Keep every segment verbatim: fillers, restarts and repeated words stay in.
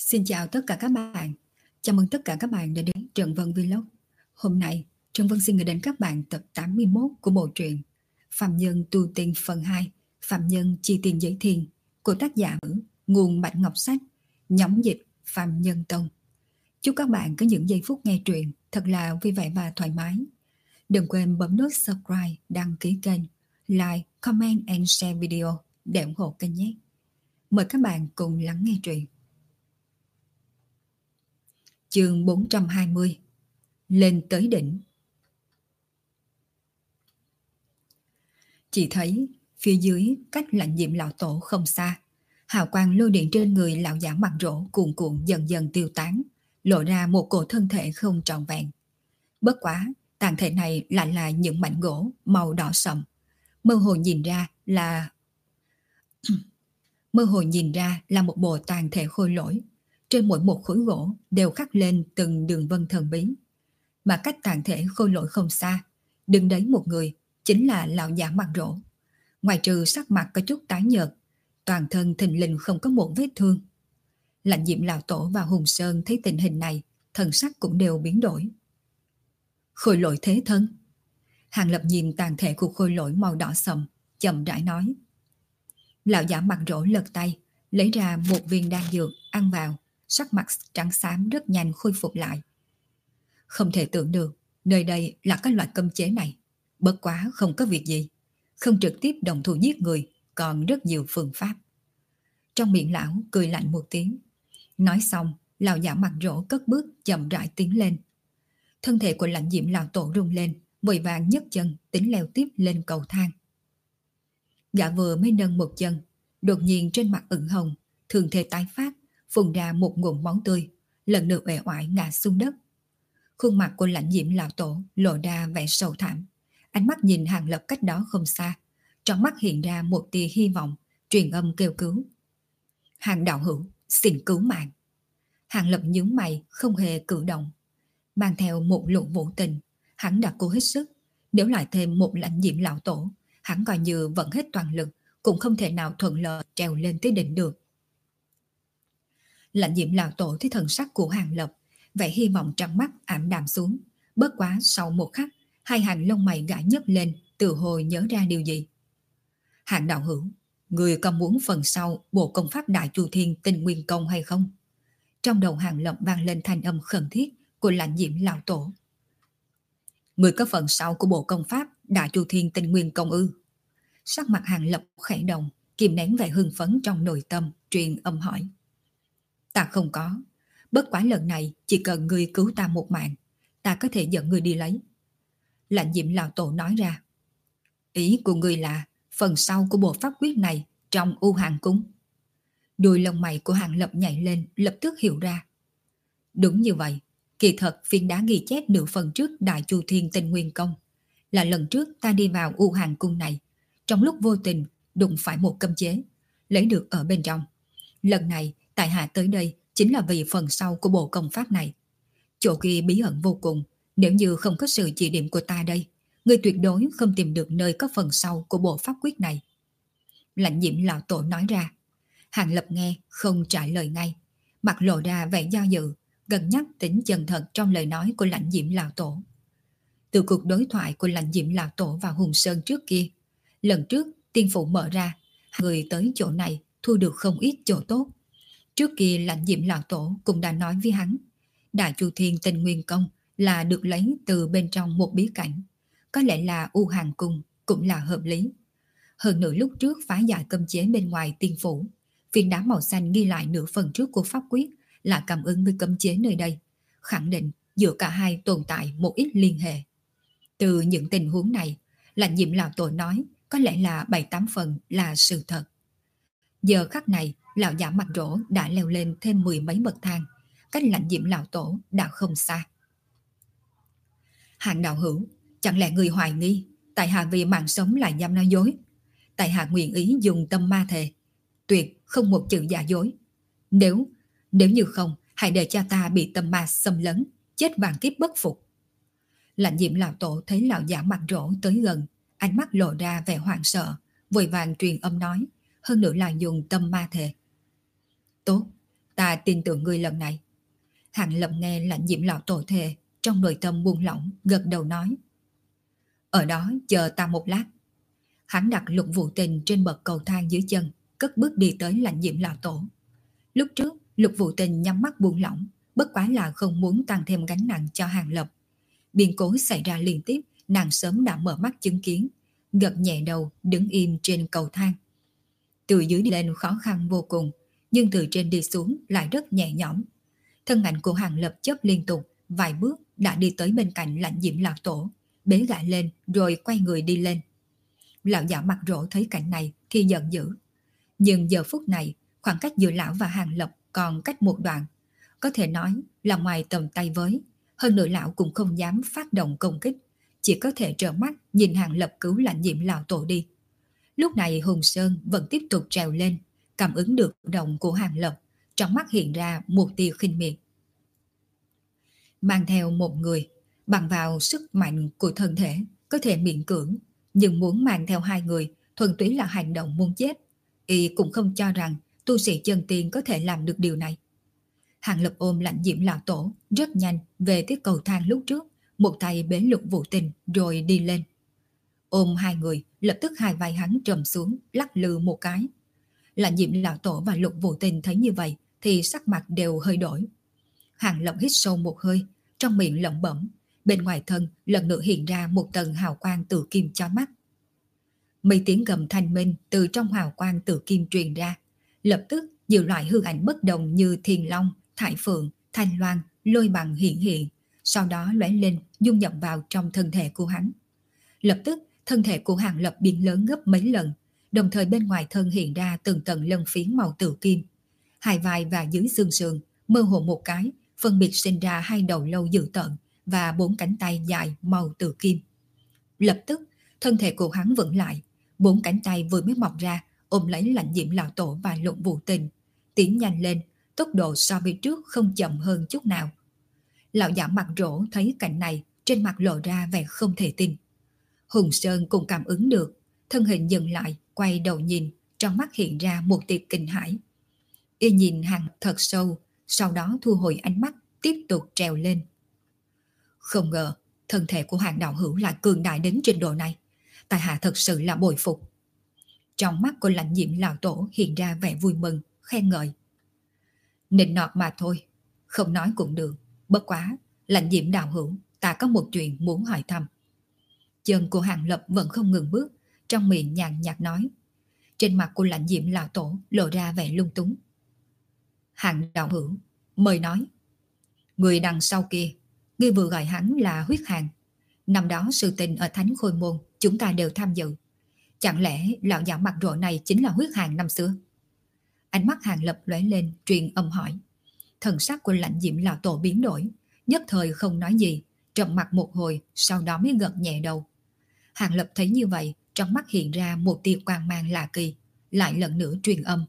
Xin chào tất cả các bạn. Chào mừng tất cả các bạn đã đến Trần Vân Vlog. Hôm nay, Trần Vân xin gửi đến các bạn tập tám mươi mốt của bộ truyện Phạm Nhân Tu Tiên phần hai, Phạm Nhân Chi Tiền Giới Thiên của tác giả Nguồn Bạch Ngọc Sách, nhóm dịch Phạm Nhân Tông. Chúc các bạn có những giây phút nghe truyện thật là vui vẻ và thoải mái. Đừng quên bấm nút subscribe, đăng ký kênh, like, comment and share video để ủng hộ kênh nhé. Mời các bạn cùng lắng nghe truyện. Chương bốn trăm hai mươi. Lên tới đỉnh. Chỉ thấy phía dưới cách Lãnh Diệm lão tổ không xa, hào quang lôi điện trên người lão giả mặt rỗ cuồn cuộn dần dần tiêu tán, lộ ra một cổ thân thể không trọn vẹn. Bất quá, tàn thể này lại là những mảnh gỗ màu đỏ sậm, mơ hồ nhìn ra là mơ hồ nhìn ra là một bộ tàn thể khôi lỗi. Trên mỗi một khối gỗ đều khắc lên từng đường vân thần bí. Mà cách tàn thể khôi lỗi không xa, đứng đấy một người, chính là lão giả mặt rỗ. Ngoài trừ sắc mặt có chút tái nhợt, toàn thân thình lình không có một vết thương. Lãnh Diệm lão tổ và Hùng Sơn thấy tình hình này, thần sắc cũng đều biến đổi. Khôi lỗi thế thân. Hàng Lập nhìn tàn thể của khôi lỗi màu đỏ sậm, chậm rãi nói. Lão giả mặt rỗ lật tay, lấy ra một viên đan dược, ăn vào. Sắc mặt trắng xám rất nhanh khôi phục lại. Không thể tưởng được nơi đây là cái loại cấm chế này. Bất quá không có việc gì, không trực tiếp đồng thủ giết người, còn rất nhiều phương pháp. Trong miệng lão cười lạnh một tiếng. Nói xong, lão giả mặt rỗ cất bước chậm rãi tiến lên. Thân thể của Lãnh Diệm lão tổ rung lên, vội vàng nhấc chân tính leo tiếp lên cầu thang. Gã vừa mới nâng một chân, đột nhiên trên mặt ửng hồng, thường thể tái phát, phun ra một ngụm máu tươi, lần lượt uể oải ngã xuống đất. Khuôn mặt của Lãnh Diệm lão tổ lộ ra vẻ sầu thảm, ánh mắt nhìn Hàng Lập cách đó không xa, trong mắt hiện ra một tia hy vọng, truyền âm kêu cứu. Hàng đạo hữu, xin cứu mạng. Hàng Lập nhướng mày, không hề cử động, mang theo một luồng vũ tình, hắn đã cố hết sức, nếu lại thêm một Lãnh Diệm lão tổ, hắn coi như vận hết toàn lực cũng không thể nào thuận lợi trèo lên tới đỉnh được. Lãnh Diệm lão tổ thấy thần sắc của Hàng Lập, vẻ hy vọng trong mắt ảm đạm xuống. Bất quá sau một khắc, hai hàng lông mày gã nhấc lên, từ hồi nhớ ra điều gì. Hàng đạo hữu, người có muốn phần sau bộ công pháp Đại Chu Thiên Tinh Nguyên Công hay không? Trong đầu Hàng Lập vang lên thanh âm khẩn thiết của Lãnh Diệm lão tổ. Người có phần sau của bộ công pháp Đại Chu Thiên Tinh Nguyên Công ư? Sắc mặt Hàng Lập khẽ động, kìm nén vẻ hưng phấn trong nội tâm, truyền âm hỏi. Ta không có, bất quá lần này chỉ cần ngươi cứu ta một mạng, ta có thể dẫn ngươi đi lấy. Lãnh Diệm lão tổ nói ra. Ý của ngươi là phần sau của bộ pháp quyết này trong U Hàng Cung. Đuôi lông mày của Hàng Lập nhảy lên, lập tức hiểu ra. Đúng như vậy, kỳ thật phiến đá ghi chép nửa phần trước Đại Chu Thiên Tinh Nguyên Công là lần trước ta đi vào U Hàng Cung này, trong lúc vô tình đụng phải một cấm chế, lấy được ở bên trong. Lần này tại hạ tới đây chính là vì phần sau của bộ công pháp này. Chỗ kia bí ẩn vô cùng, nếu như không có sự chỉ điểm của ta đây, người tuyệt đối không tìm được nơi có phần sau của bộ pháp quyết này. Lãnh Diệm lão tổ nói ra. Hàng Lập nghe không trả lời ngay, mặt lộ ra vẻ do dự, cân nhắc tính chân thật trong lời nói của Lãnh Diệm lão tổ. Từ cuộc đối thoại của Lãnh Diệm lão tổ và Hùng Sơn trước kia, lần trước tiên phủ mở ra, người tới chỗ này thu được không ít chỗ tốt. Trước kia Lãnh Diệm lão tổ cũng đã nói với hắn, Đại Chu Thiên Tinh Nguyên Công là được lấy từ bên trong một bí cảnh, có lẽ là U Hàng Cung cũng là hợp lý. Hơn nữa lúc trước phá giải cấm chế bên ngoài tiên phủ, viên đá màu xanh ghi lại nửa phần trước của pháp quyết là cảm ứng với cấm chế nơi đây, khẳng định giữa cả hai tồn tại một ít liên hệ. Từ những tình huống này, Lãnh Diệm lão tổ nói có lẽ là bảy tám phần là sự thật. Giờ khắc này, lão giả mặt rỗ đã leo lên thêm mười mấy bậc thang, cách Lãnh Diệm lão tổ đã không xa. Hàng đạo hữu, chẳng lẽ người hoài nghi tại hạ vì mạng sống lại dám nói dối? Tại hạ nguyện ý dùng tâm ma thề, tuyệt không một chữ giả dối. Nếu, nếu như không, hãy để cho ta bị tâm ma xâm lấn, chết vạn kiếp bất phục. Lãnh Diệm lão tổ thấy lão giả mặt rỗ tới gần, ánh mắt lộ ra vẻ hoảng sợ, vội vàng truyền âm nói, hơn nữa là dùng tâm ma thề. Tốt, Ta tin tưởng ngươi lần này. Hàng Lập nghe Lãnh Diễm lão tổ thề, trong nội tâm buông lỏng, gật đầu nói. Ở đó chờ ta một lát. Hắn đặt Lục Vũ Tình trên bậc cầu thang dưới chân, cất bước đi tới Lãnh Diễm lão tổ. Lúc trước, Lục Vũ Tình nhắm mắt buông lỏng, bất quá là không muốn tăng thêm gánh nặng cho Hàng Lập. Biến cố xảy ra liên tiếp, nàng sớm đã mở mắt chứng kiến, gật nhẹ đầu đứng im trên cầu thang. Từ dưới đi lên khó khăn vô cùng, nhưng từ trên đi xuống lại rất nhẹ nhõm. Thân ảnh của Hàng Lập chớp liên tục, vài bước đã đi tới bên cạnh Lãnh Diễm lão tổ, bế gã lên rồi quay người đi lên. Lão giả mặt rỗ thấy cảnh này thì giận dữ. Nhưng giờ phút này, khoảng cách giữa lão và Hàng Lập còn cách một đoạn, có thể nói là ngoài tầm tay với. Hơn nữa lão cũng không dám phát động công kích, chỉ có thể trợn mắt nhìn Hàng Lập cứu Lãnh Diễm lão tổ đi. Lúc này Hùng Sơn vẫn tiếp tục trèo lên, cảm ứng được động của Hàng Lập, trong mắt hiện ra một tia khinh miệt. Mang theo một người, bằng vào sức mạnh của thân thể, có thể miễn cưỡng, nhưng muốn mang theo hai người, thuần túy là hành động muốn chết. Y cũng không cho rằng tu sĩ chân tiên có thể làm được điều này. Hàng Lập ôm Lãnh Diễm lão tổ rất nhanh về tới cầu thang lúc trước, một tay bế Lục Vũ Tình rồi đi lên. Ôm hai người, lập tức hai vai hắn trầm xuống, lắc lư một cái. Lãnh Diễm lão tổ và Lục Vũ Tình thấy như vậy thì sắc mặt đều hơi đổi. Hàng Lập hít sâu một hơi, trong miệng lẩm bẩm, bên ngoài thân lần nữa hiện ra một tầng hào quang tử kim chói mắt. Mấy tiếng gầm thanh minh từ trong hào quang tử kim truyền ra, lập tức nhiều loại hư ảnh bất đồng như Thiên Long, Thải Phượng, Thanh Loan, Lôi Bằng hiện hiện, sau đó lóe lên dung nhập vào trong thân thể của hắn. Lập tức thân thể của Hàng Lập biến lớn gấp mấy lần, đồng thời bên ngoài thân hiện ra từng tầng lân phiến màu tử kim. Hai vai và dưới xương sườn mơ hồ một cái, phân biệt sinh ra hai đầu lâu dữ tợn và bốn cánh tay dài màu tử kim. Lập tức thân thể của hắn vững lại, bốn cánh tay vừa mới mọc ra ôm lấy Lãnh Diễm lão tổ và Lục Vũ Tình, tiến nhanh lên, tốc độ so với trước không chậm hơn chút nào. Lão giả mặt rỗ thấy cảnh này, trên mặt lộ ra vẻ không thể tin. Hùng Sơn cũng cảm ứng được, thân hình dừng lại, quay đầu nhìn, trong mắt hiện ra một tia kinh hãi. Y nhìn Hàng thật sâu, sau đó thu hồi ánh mắt, tiếp tục trèo lên. Không ngờ, thân thể của Hàng đạo hữu lại cường đại đến trình độ này. Tại hạ thật sự là bội phục. Trong mắt của Lãnh Diễm lão tổ hiện ra vẻ vui mừng, khen ngợi. Nịnh nọt mà thôi, không nói cũng được. Bất quá, Lãnh Diễm đạo hữu, ta có một chuyện muốn hỏi thăm. Chân của Hàng Lập vẫn không ngừng bước, trong miệng nhàn nhạt nói. Trên mặt của Lãnh Diễm lão tổ lộ ra vẻ lung túng. Hàng đạo hữu, mời nói. Người đằng sau kia, ngươi vừa gọi hắn là Huyết Hàng. Năm đó sự tình ở Thánh Khôi Môn, chúng ta đều tham dự. Chẳng lẽ lão giả mặt rỗ này chính là Huyết Hàng năm xưa? Ánh mắt Hàng Lập lóe lên, truyền âm hỏi. Thần sắc của Lãnh Diễm lão tổ biến đổi, nhất thời không nói gì, trầm mặt một hồi, sau đó mới gật nhẹ đầu. Hàng Lập thấy như vậy, trong mắt hiện ra một tia quang mang lạ kỳ, lại lần nữa truyền âm.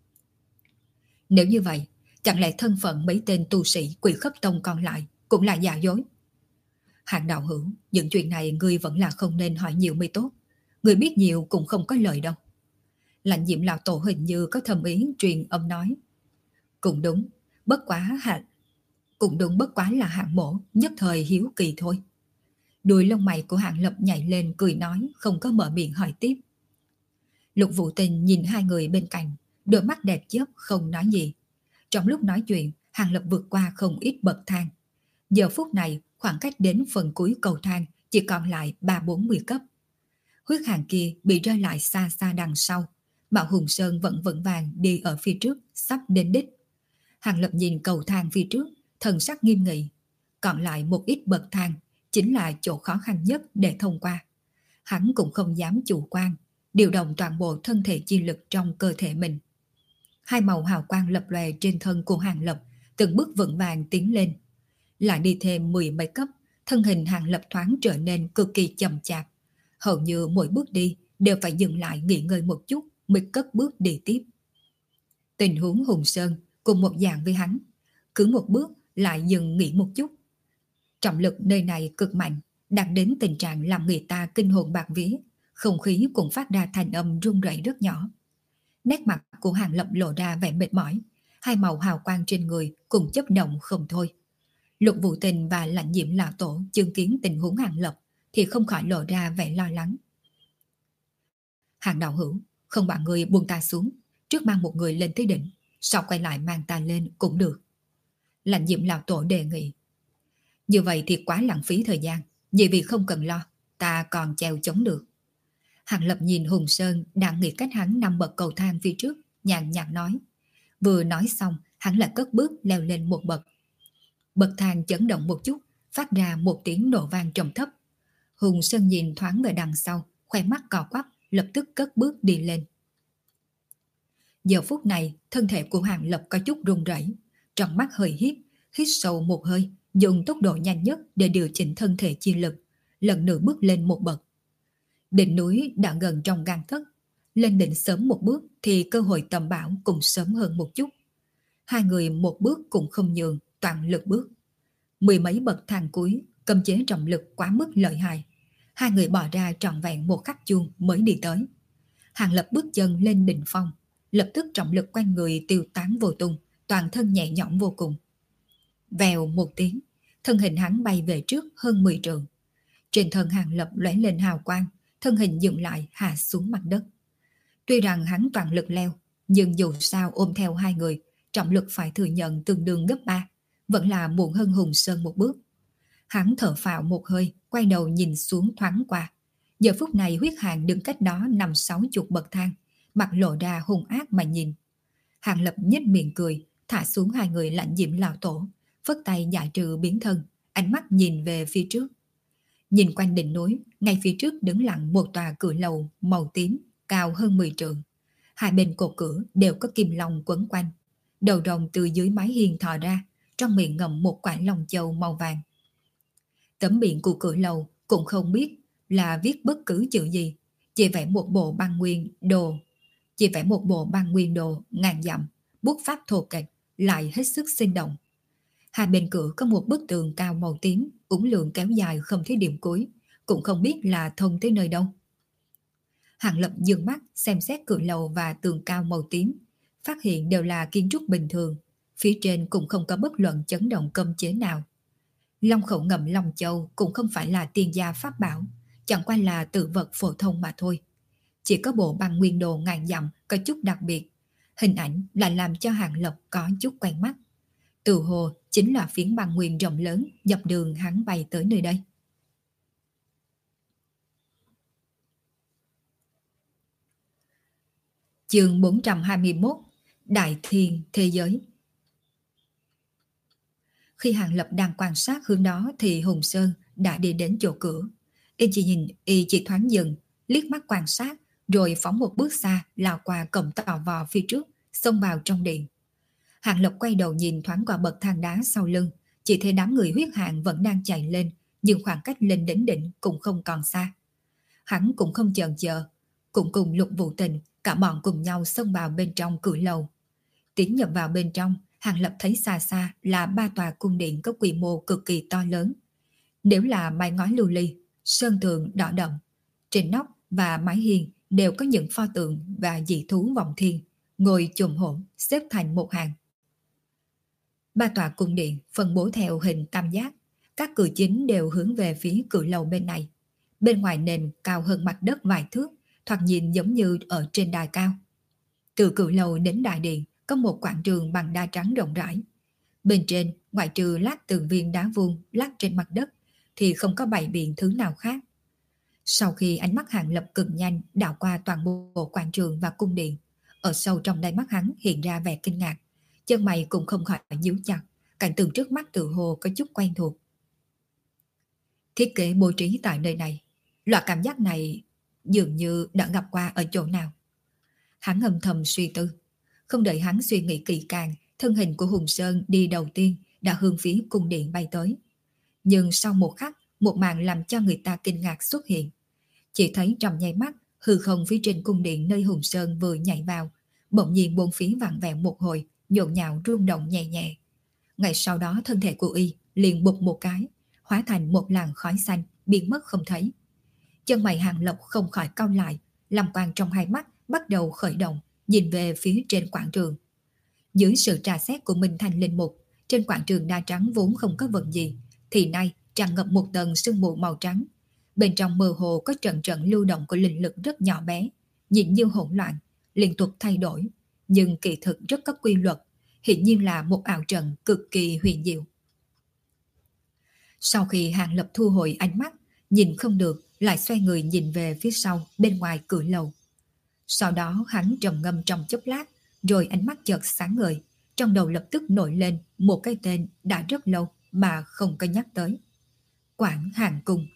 Nếu như vậy, chẳng lẽ thân phận mấy tên tu sĩ Quỷ Khấp Tông còn lại cũng là giả dối? Hàng đạo hữu, những chuyện này ngươi vẫn là không nên hỏi nhiều mới tốt. Ngươi biết nhiều cũng không có lời đâu. Lãnh Diễm lão tổ hình như có thầm ý truyền âm nói. Cũng đúng, bất quá hạng Cũng đúng bất quá là Hạng mổ nhất thời hiếu kỳ thôi. Đuôi lông mày của Hàng Lập nhảy lên cười nói, không có mở miệng hỏi tiếp. Lục Vũ Tình nhìn hai người bên cạnh, đôi mắt đẹp chớp không nói gì. Trong lúc nói chuyện, Hàng Lập vượt qua không ít bậc thang. Giờ phút này, khoảng cách đến phần cuối cầu thang chỉ còn lại ba bốn mươi cấp. Huyết Hàng kia bị rơi lại xa xa đằng sau, Mạo Hùng Sơn vẫn vững vàng đi ở phía trước, sắp đến đích. Hàng Lập nhìn cầu thang phía trước, thần sắc nghiêm nghị. Còn lại một ít bậc thang, chính là chỗ khó khăn nhất để thông qua. Hắn cũng không dám chủ quan, điều động toàn bộ thân thể chi lực trong cơ thể mình. Hai màu hào quang lập lòe trên thân của Hàng Lập, từng bước vững vàng tiến lên. Lại đi thêm mười mấy cấp, thân hình Hàng Lập thoáng trở nên cực kỳ chậm chạp. Hầu như mỗi bước đi đều phải dừng lại nghỉ ngơi một chút mới cất bước đi tiếp. Tình huống Hùng Sơn cùng một dạng với hắn, cứ một bước lại dừng nghỉ một chút. Trọng lực nơi này cực mạnh, đạt đến tình trạng làm người ta kinh hồn bạt vía, không khí cũng phát ra thành âm rung rẩy rất nhỏ. Nét mặt của Hàng Lập lộ ra vẻ mệt mỏi, hai màu hào quang trên người cùng chấp động không thôi. Lục Vũ Tình và Lãnh Diễm lão tổ chứng kiến tình huống Hàng Lập thì không khỏi lộ ra vẻ lo lắng. Hàng đạo hữu, không bảo người buông ta xuống, trước mang một người lên tới đỉnh, sau quay lại mang ta lên cũng được. Lãnh Diễm lão tổ đề nghị. Như vậy thì quá lãng phí thời gian, vì vì không cần lo, ta còn treo chống được. Hàng Lập nhìn Hùng Sơn đang nghĩ cách hắn nằm bậc cầu thang phía trước, nhàn nhạt nói. Vừa nói xong, hắn lại cất bước leo lên một bậc. Bậc thang chấn động một chút, phát ra một tiếng nổ vang trầm thấp. Hùng Sơn nhìn thoáng về đằng sau, khoe mắt cò quắp, lập tức cất bước đi lên. Giờ phút này, thân thể của Hàng Lập có chút run rẩy, trong mắt hơi hiếp, hít sâu một hơi, dùng tốc độ nhanh nhất để điều chỉnh thân thể chi lực, lần nữa bước lên một bậc. Đỉnh núi đã gần trong gang tấc, lên đỉnh sớm một bước thì cơ hội tầm bão cũng sớm hơn một chút. Hai người một bước cũng không nhường, toàn lực bước. Mười mấy bậc thang cuối, cầm chế trọng lực quá mức lợi hại. Hai người bỏ ra trọn vẹn một khắc chuông mới đi tới. Hàng Lập bước chân lên đỉnh phong, lập tức trọng lực quanh người tiêu tán vô tung, toàn thân nhẹ nhõm vô cùng. Vèo một tiếng, thân hình hắn bay về trước hơn mười trượng. Trên thân Hàng Lập lóe lên hào quang, thân hình dừng lại hạ xuống mặt đất. Tuy rằng hắn toàn lực leo, nhưng dù sao ôm theo hai người, trọng lực phải thừa nhận tương đương gấp ba, vẫn là muộn hơn Hùng Sơn một bước. Hắn thở phào một hơi, quay đầu nhìn xuống thoáng qua. Giờ phút này huyết Hàng đứng cách đó năm sáu chục bậc thang, mặt lộ ra hung ác mà nhìn. Hàng Lập nhếch miệng cười, thả xuống hai người Lãnh Diễm lão tổ, phất tay giải trừ biến thân, ánh mắt nhìn về phía trước. Nhìn quanh đỉnh núi, ngay phía trước đứng lặng một tòa cửa lầu màu tím, cao hơn mười trượng. Hai bên cột cửa đều có kim long quấn quanh. Đầu rồng từ dưới mái hiên thò ra, trong miệng ngậm một quả long châu màu vàng. Tấm biển của cửa lầu cũng không biết là viết bất cứ chữ gì, chỉ vẽ một bộ băng nguyên đồ, chỉ vẽ một bộ băng nguyên đồ ngàn dặm, bút pháp thô kệch, lại hết sức sinh động. Hai bên cửa có một bức tường cao màu tím, uốn lượn kéo dài không thấy điểm cuối, cũng không biết là thông tới nơi đâu. Hàng Lập dừng mắt xem xét cửa lầu và tường cao màu tím, phát hiện đều là kiến trúc bình thường, phía trên cũng không có bất luận chấn động cấm chế nào. Long khẩu ngậm Long Châu cũng không phải là tiên gia pháp bảo, chẳng qua là tự vật phổ thông mà thôi. Chỉ có bộ băng nguyên đồ ngàn dặm có chút đặc biệt, hình ảnh lại làm cho Hàng Lập có chút quen mắt. Từ hồ chính là phiến băng nguyên rộng lớn dọc đường hắn bay tới nơi đây. Chương bốn trăm hai mươi mốt, Đại Thiên Thế Giới. Khi Hàng Lập đang quan sát hướng đó thì Hùng Sơn đã đi đến chỗ cửa. Y chỉ nhìn, y chỉ thoáng dừng, liếc mắt quan sát, rồi phóng một bước xa lao qua cổng tò vò phía trước, xông vào trong điện. Hàng Lập quay đầu nhìn thoáng qua bậc thang đá sau lưng, chỉ thấy đám người huyết hạng vẫn đang chạy lên, nhưng khoảng cách lên đến đỉnh cũng không còn xa. Hắn cũng không chần chờ, cũng cùng Lục Vũ Tình, cả bọn cùng nhau xông vào bên trong cửa lầu. Tiến nhập vào bên trong, Hàng Lập thấy xa xa là ba tòa cung điện có quy mô cực kỳ to lớn. Nếu là mái ngói lưu ly, sơn tường đỏ đậm, trên nóc và mái hiên đều có những pho tượng và dị thú vọng thiên, ngồi chùm hổm xếp thành một hàng. Ba tòa cung điện phân bố theo hình tam giác, các cửa chính đều hướng về phía cửa lầu bên này. Bên ngoài nền cao hơn mặt đất vài thước, thoạt nhìn giống như ở trên đài cao. Từ cửa lầu đến đại điện có một quảng trường bằng đá trắng rộng rãi. Bên trên, ngoại trừ lát tường viên đá vuông lát trên mặt đất, thì không có bày biện thứ nào khác. Sau khi ánh mắt Hàng Lập cực nhanh đảo qua toàn bộ quảng trường và cung điện, ở sâu trong đáy mắt hắn hiện ra vẻ kinh ngạc, chân mày cũng không khỏi nhíu chặt, cảnh tượng trước mắt tự hồ có chút quen thuộc. Thiết kế bố trí tại nơi này, loại cảm giác này dường như đã gặp qua ở chỗ nào. Hắn âm thầm suy tư, không đợi hắn suy nghĩ kỹ càng, thân hình của Hùng Sơn đi đầu tiên đã hướng phía cung điện bay tới. Nhưng sau một khắc, một màn làm cho người ta kinh ngạc xuất hiện. Chỉ thấy trong nháy mắt, hư không phía trên cung điện nơi Hùng Sơn vừa nhảy vào, bỗng nhiên bốn phía vặn vẹo một hồi, nhộn nhạo rung động nhẹ nhẹ. Ngay sau đó thân thể của y liền bụp một cái, hóa thành một làn khói xanh, biến mất không thấy. Chân mày Hàng Lập không khỏi cau lại, lam quang trong hai mắt bắt đầu khởi động, nhìn về phía trên quảng trường. Dưới sự tra xét của Minh Thanh linh mục, trên quảng trường đa trắng vốn không có vật gì, thì nay tràn ngập một tầng sương mù màu trắng. Bên trong mơ hồ có trận trận lưu động của linh lực rất nhỏ bé, nhìn như hỗn loạn, liên tục thay đổi, nhưng kỳ thực rất có quy luật, hiển nhiên là một ảo trận cực kỳ huyền diệu. Sau khi Hàng Lập thu hồi ánh mắt, nhìn không được, lại xoay người nhìn về phía sau, bên ngoài cửa lầu. Sau đó hắn trầm ngâm trong chốc lát, rồi ánh mắt chợt sáng ngời, trong đầu lập tức nổi lên một cái tên đã rất lâu mà không có nhắc tới. Quảng Hàng Cung.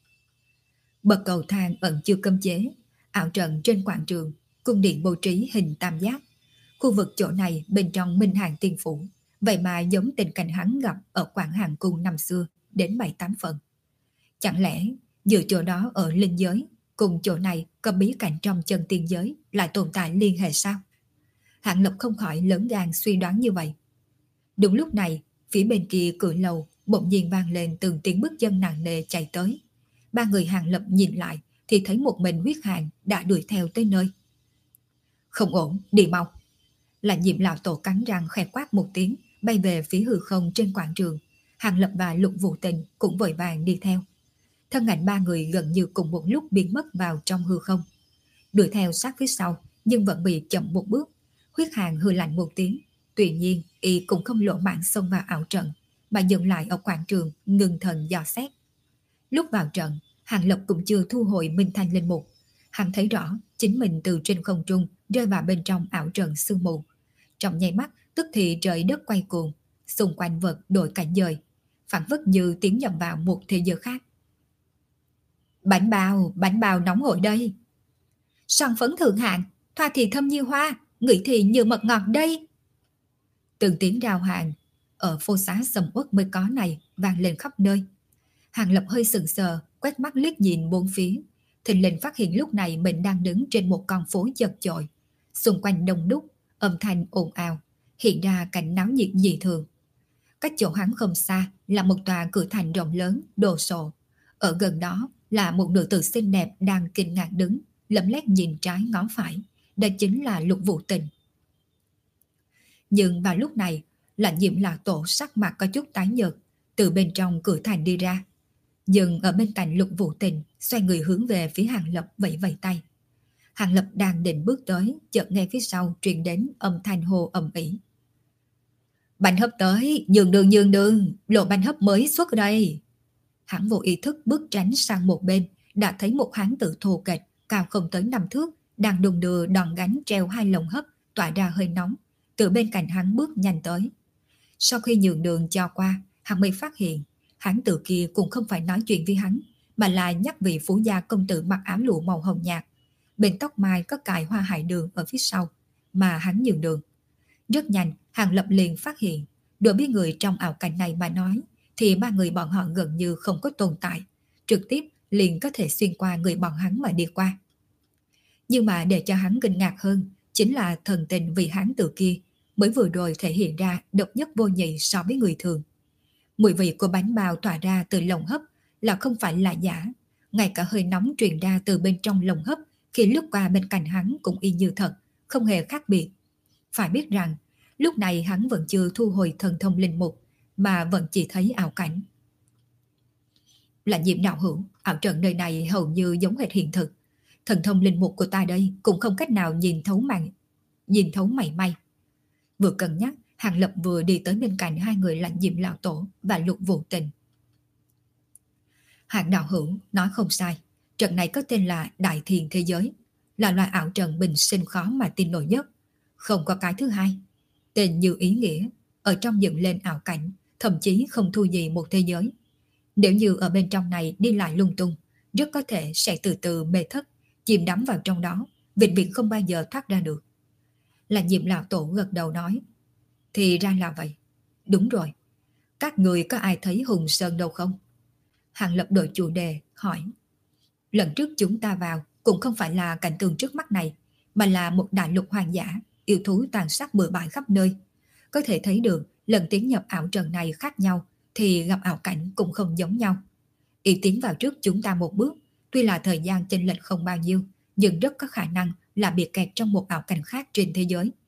Bậc cầu thang ẩn chưa cấm chế, ảo trận trên quảng trường, cung điện bố trí hình tam giác. Khu vực chỗ này bên trong Minh Hàng Tiên Phủ, vậy mà giống tình cảnh hắn gặp ở Quảng Hàng Cung năm xưa đến bảy tám phần. Chẳng lẽ giữa chỗ đó ở linh giới cùng chỗ này có bí cảnh trong chân tiên giới lại tồn tại liên hệ sao? Hạng Lập không khỏi lớn gan suy đoán như vậy. Đúng lúc này, phía bên kia cửa lầu bỗng nhiên vang lên từng tiếng bước chân nặng nề chạy tới. Ba người Hạng Lập nhìn lại thì thấy một mình Huyết Hàn đã đuổi theo tới nơi. Không ổn, đi mau. Là Diệm lão tổ cắn răng khẽ quát một tiếng, bay về phía hư không trên quảng trường. Hạng Lập và Lục Vũ Tình cũng vội vàng đi theo. Thân ảnh ba người gần như cùng một lúc biến mất vào trong hư không. Đuổi theo sát phía sau, nhưng vẫn bị chậm một bước. Huyết Hàn hừ lạnh một tiếng. Tuy nhiên, y cũng không lộ mạng xông vào ảo trận, mà dừng lại ở quảng trường, ngừng thần dò xét. Lúc vào trận, Hàng Lập cũng chưa thu hồi Minh Thanh linh mục. Hắn thấy rõ chính mình từ trên không trung rơi vào bên trong ảo trận sương mù. Trong nháy mắt, tức thì trời đất quay cuồng, xung quanh vật đổi cảnh dời, phản phất như tiến nhập vào một thế giới khác. Bánh bao, bánh bao nóng hổi đây. Son phấn thượng hạng, thoa thì thơm như hoa, ngửi thì như mật ngọt đây. Từng tiếng rao hàng ở phố xá sầm uất mới có này vang lên khắp nơi. Hàng Lập hơi sừng sờ, quét mắt liếc nhìn bốn phía, thình lình phát hiện lúc này mình đang đứng trên một con phố chật chội, xung quanh đông đúc, âm thanh ồn ào, hiện ra cảnh náo nhiệt dị thường. Cách chỗ hắn không xa là một tòa cửa thành rộng lớn, đồ sộ. Ở gần đó là một nữ tử xinh đẹp đang kinh ngạc đứng, lấm lét nhìn trái ngó phải. Đó chính là Lục Vũ Tình. Nhưng vào lúc này, là Diệm lão tổ sắc mặt có chút tái nhợt, từ bên trong cửa thành đi ra. Dừng ở bên cạnh Lục Vũ Tình, xoay người hướng về phía Hàng Lập vẫy vẫy tay. Hàng Lập đang định bước tới, chợt nghe phía sau truyền đến âm thanh hô ầm ĩ. Bánh hấp tới, nhường đường nhường đường, lộ bánh hấp mới xuất đây. Hắn vô ý thức bước tránh sang một bên, đã thấy một hán tử thô kệch, cao không tới năm thước, đang đùng đưa đòn gánh treo hai lồng hấp, tỏa ra hơi nóng, từ bên cạnh hắn bước nhanh tới. Sau khi nhường đường cho qua, hắn mới phát hiện, hán tử kia cũng không phải nói chuyện với hắn, mà là nhắc vị phú gia công tử mặc áo lụa màu hồng nhạt. Bên tóc mai có cài hoa hải đường ở phía sau, mà hắn nhường đường. Rất nhanh, Hàng Lập liền phát hiện, đối với người trong ảo cảnh này mà nói, thì ba người bọn họ gần như không có tồn tại, trực tiếp liền có thể xuyên qua người bọn hắn mà đi qua. Nhưng mà để cho hắn kinh ngạc hơn, chính là thần tình vì hán tử kia mới vừa rồi thể hiện ra độc nhất vô nhị so với người thường. Mùi vị của bánh bao tỏa ra từ lồng hấp là không phải là giả, ngay cả hơi nóng truyền ra từ bên trong lồng hấp khi lướt qua bên cạnh hắn cũng y như thật, không hề khác biệt. Phải biết rằng, lúc này hắn vẫn chưa thu hồi thần thông linh mục, mà vẫn chỉ thấy ảo cảnh. Là Diệm đạo hữu, ảo trận nơi này hầu như giống hệt hiện thực. Thần thông linh mục của ta đây cũng không cách nào nhìn thấu mày, nhìn thấu mảy may. Vừa cân nhắc, Hàng Lập vừa đi tới bên cạnh hai người là Diệm lão tổ và Lục Vũ Tình. Hàng đạo hữu nói không sai, trận này có tên là Đại Thiền Thế Giới, là loại ảo trận bình sinh khó mà tin nổi nhất, không có cái thứ hai. Tên như ý nghĩa, ở trong dựng lên ảo cảnh, thậm chí không thua gì một thế giới. Nếu như ở bên trong này đi lại lung tung, rất có thể sẽ từ từ mê thất, chìm đắm vào trong đó, vĩnh viễn không bao giờ thoát ra được. Là Diệm lão tổ gật đầu nói, thì ra là vậy. Đúng rồi, các người có ai thấy Hùng Sơn đâu không? Hàng Lập đổi chủ đề, hỏi. Lần trước chúng ta vào cũng không phải là cảnh tượng trước mắt này, mà là một đại lục hoang dã, yêu thú tàn sát bừa bãi khắp nơi. Có thể thấy được lần tiến nhập ảo trận này khác nhau, thì gặp ảo cảnh cũng không giống nhau. Y tiến vào trước chúng ta một bước, tuy là thời gian chênh lệch không bao nhiêu, nhưng rất có khả năng là bị kẹt trong một ảo cảnh khác trên thế giới.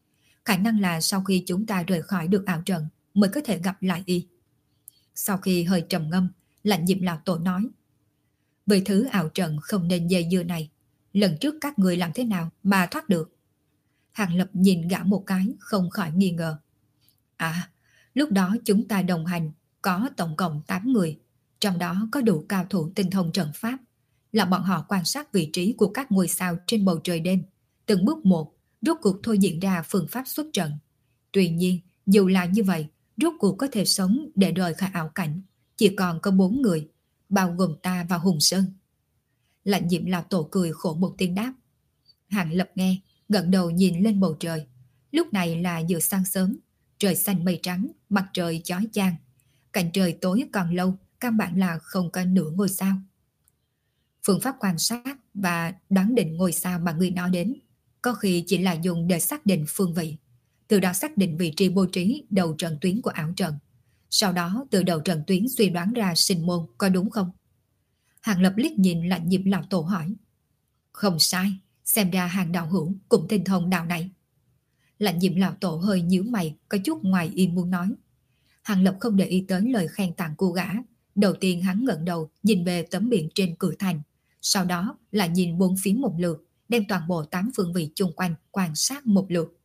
Khả năng là sau khi chúng ta rời khỏi được ảo trận mới có thể gặp lại y. Sau khi hơi trầm ngâm, Lạnh Diệm lão tổ nói: Với thứ ảo trận không nên dây dưa này, lần trước các người làm thế nào mà thoát được? Hàng Lập nhìn gã một cái, không khỏi nghi ngờ. À, lúc đó chúng ta đồng hành có tổng cộng tám người, trong đó có đủ cao thủ tinh thông trận pháp, là bọn họ quan sát vị trí của các ngôi sao trên bầu trời đêm, từng bước một, rốt cuộc thôi diễn ra phương pháp xuất trận. Tuy nhiên, dù là như vậy, rốt cuộc có thể sống để rời khỏi ảo cảnh, chỉ còn có bốn người, bao gồm ta và Hùng Sơn. Lạnh Diệm lão tổ cười khổ một tiếng đáp. Hàng Lập nghe, gật đầu nhìn lên bầu trời. Lúc này là giữa sáng sớm, trời xanh mây trắng, mặt trời chói chang. Cảnh trời tối còn lâu, căn bản là không có nửa ngôi sao. Phương pháp quan sát và đoán định ngôi sao mà người nói đến, có khi chỉ là dùng để xác định phương vị, từ đó xác định vị trí bố trí đầu trận tuyến của ảo trận. Sau đó từ đầu trận tuyến suy đoán ra sinh môn, có đúng không? Hàng Lập liếc nhìn Lạnh Diệm lão tổ hỏi. Không sai, xem ra Hàng đạo hữu cũng tinh thông đạo này. Lạnh Diệm lão tổ hơi nhíu mày, có chút ngoài ý muốn nói. Hàng Lập không để ý tới lời khen tặng của gã. Đầu tiên hắn ngẩng đầu nhìn về tấm biển trên cửa thành, sau đó là nhìn bốn phía một lượt, đem toàn bộ tám phương vị chung quanh quan sát một lượt.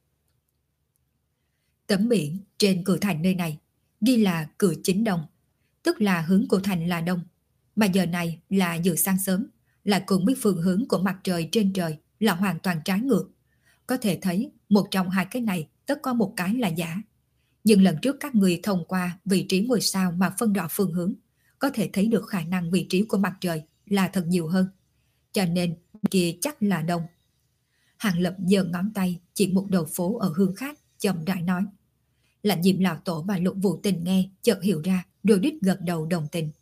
Tấm biển trên cửa thành nơi này ghi là cửa chính đông, tức là hướng của thành là đông, mà giờ này là giữa sáng sớm, lại cùng biết phương hướng của mặt trời trên trời là hoàn toàn trái ngược. Có thể thấy một trong hai cái này tất có một cái là giả. Nhưng lần trước các người thông qua vị trí ngôi sao mà phân rõ phương hướng, có thể thấy được khả năng vị trí của mặt trời là thật nhiều hơn. Cho nên kia chắc là đông. Hàng Lập giơ ngón tay chỉ một đầu phố ở hướng khác, chậm rãi nói. Lạnh Diệm lão tổ và Lục Vũ Tình nghe chợt hiểu ra, rồi đít gật đầu đồng tình.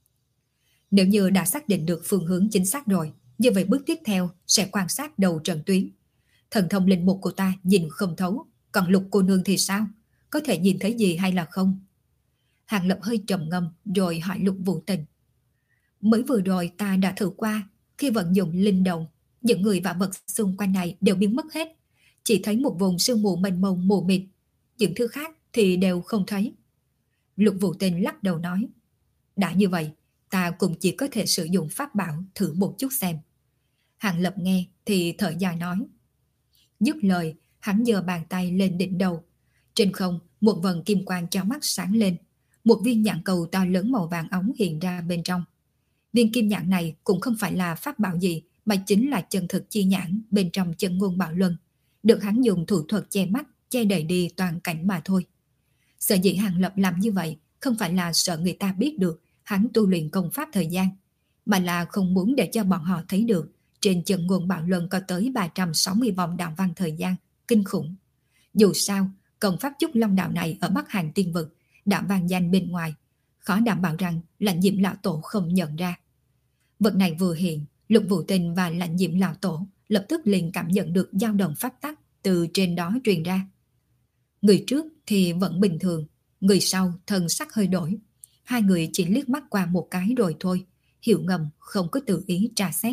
Nếu như đã xác định được phương hướng chính xác rồi, như vậy bước tiếp theo sẽ quan sát đầu trận tuyến. Thần thông linh mục của ta nhìn không thấu, còn Lục cô nương thì sao? Có thể nhìn thấy gì hay là không? Hàng Lập hơi trầm ngâm rồi hỏi Lục Vũ Tình. Mới vừa rồi ta đã thử qua, khi vận dụng linh động, những người và vật xung quanh này đều biến mất hết. Chỉ thấy một vùng sương mù mênh mông mù mịt, những thứ khác thì đều không thấy. Lục Vũ Tình lắc đầu nói. Đã như vậy, ta cũng chỉ có thể sử dụng pháp bảo thử một chút xem. Hàng Lập nghe thì thở dài nói. Dứt lời, hắn giơ bàn tay lên đỉnh đầu. Trên không, một vần kim quang cho mắt sáng lên. Một viên nhãn cầu to lớn màu vàng óng hiện ra bên trong. Viên kim nhãn này cũng không phải là pháp bảo gì, mà chính là chân thực chi nhãn bên trong chân ngôn bảo luân, được hắn dùng thủ thuật che mắt, che đậy đi toàn cảnh mà thôi. Sở dĩ Hàng Lập làm như vậy không phải là sợ người ta biết được hắn tu luyện công pháp thời gian, mà là không muốn để cho bọn họ thấy được trên chân ngôn bảo luân có tới ba trăm sáu mươi vòng đạo văn thời gian, kinh khủng. Dù sao, công pháp Trúc Long đạo này ở Bắc Hàng Tiên Vực đã vang danh bên ngoài, khó đảm bảo rằng Lạnh Diệm lão tổ không nhận ra. Vật này vừa hiện, Lục Vũ Tình và Lạnh Diệm lão tổ lập tức liền cảm nhận được dao động pháp tắc từ trên đó truyền ra. Người trước thì vẫn bình thường, người sau thần sắc hơi đổi. Hai người chỉ liếc mắt qua một cái rồi thôi, hiểu ngầm không có tự ý tra xét.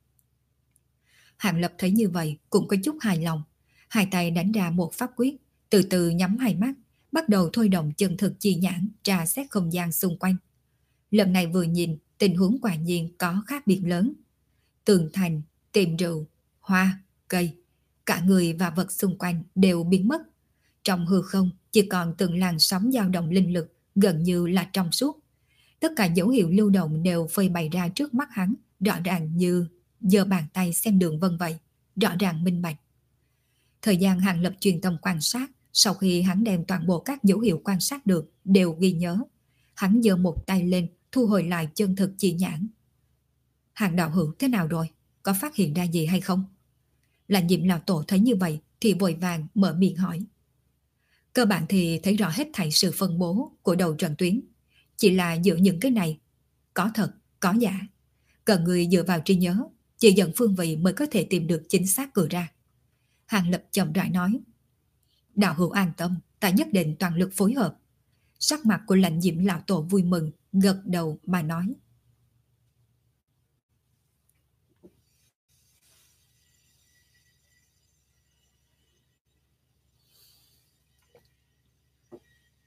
Hàng Lập thấy như vậy cũng có chút hài lòng. Hai tay đánh ra một pháp quyết, từ từ nhắm hai mắt, bắt đầu thôi động chân thực chi nhãn tra xét không gian xung quanh. Lần này vừa nhìn, tình huống quả nhiên có khác biệt lớn. Tường thành, tiệm rượu, hoa, cây, cả người và vật xung quanh đều biến mất. Trong hư không chỉ còn từng làn sóng dao động linh lực, gần như là trong suốt. Tất cả dấu hiệu lưu động đều phơi bày ra trước mắt hắn, rõ ràng như giơ bàn tay xem đường vân vậy, rõ ràng minh bạch. Thời gian Hàng Lập truyền tâm quan sát, sau khi hắn đem toàn bộ các dấu hiệu quan sát được đều ghi nhớ. Hắn giơ một tay lên, thu hồi lại chân thực chi nhãn. Hàng đạo hữu thế nào rồi? Có phát hiện ra gì hay không? Lạnh Diệm lão tổ thấy như vậy thì vội vàng mở miệng hỏi. Cơ bản thì thấy rõ hết thảy sự phân bố của đầu trận tuyến. Chỉ là giữa những cái này, có thật, có giả. Cần người dựa vào trí nhớ, chỉ dẫn phương vị mới có thể tìm được chính xác cửa ra. Hàng Lập chậm rãi nói. Đạo hữu an tâm, ta nhất định toàn lực phối hợp. Sắc mặt của Lạnh Diệm lão tổ vui mừng, gật đầu mà nói.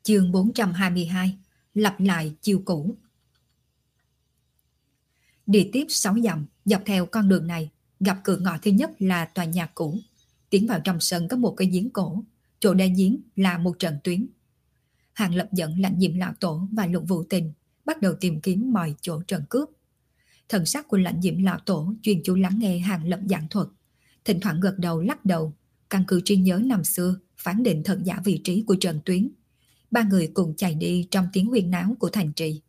Chương bốn trăm hai mươi hai. Lặp lại chiêu cũ. Đi tiếp sáu dặm, dọc theo con đường này, gặp cửa ngõ thứ nhất là tòa nhà cũ. Tiến vào trong sân có một cái giếng cổ, chỗ đáy giếng là một trận tuyến. Hàng Lập dẫn Lãnh Diệm lão tổ và Lục Vũ Tình bắt đầu tìm kiếm mọi chỗ trận cướp. Thần sắc của Lãnh Diệm lão tổ chuyên chú lắng nghe Hàng Lập giảng thuật, thỉnh thoảng gật đầu lắc đầu, căn cứ trí nhớ năm xưa phán định thật giả vị trí của trận tuyến. Ba người cùng chạy đi trong tiếng huyên náo của thành trì.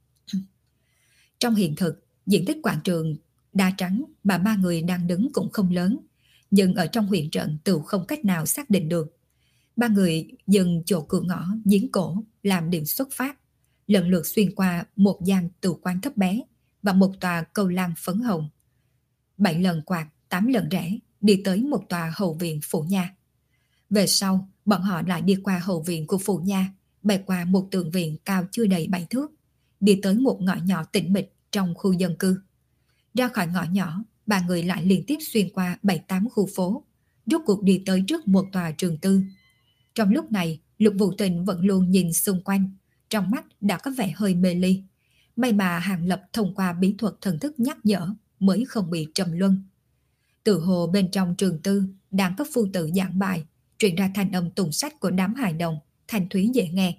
Trong hiện thực, diện tích quảng trường đa trắng mà ba người đang đứng cũng không lớn, nhưng ở trong huyền trận tự không cách nào xác định được. Ba người dừng chỗ cửa ngõ giếng cổ làm điểm xuất phát, lần lượt xuyên qua một gian tường quan thấp bé và một tòa cầu lăng phấn hồng. Bảy lần quạt, tám lần rẽ, đi tới một tòa hậu viện phủ nha. Về sau, bọn họ lại đi qua hậu viện của phủ nha, bay qua một tường viện cao chưa đầy bảy thước, đi tới một ngõ nhỏ tĩnh mịch trong khu dân cư. Ra khỏi ngõ nhỏ, ba người lại liên tiếp xuyên qua bảy tám khu phố, rốt cuộc đi tới trước một tòa trường tư. Trong lúc này, Lục Vũ Tình vẫn luôn nhìn xung quanh, trong mắt đã có vẻ hơi mê ly. May mà Hàng Lập thông qua bí thuật thần thức nhắc nhở mới không bị trầm luân. Từ hồ bên trong trường tư đang có phu tử giảng bài, truyền ra thanh âm tùng sách của đám hài đồng, thanh thúy dễ nghe.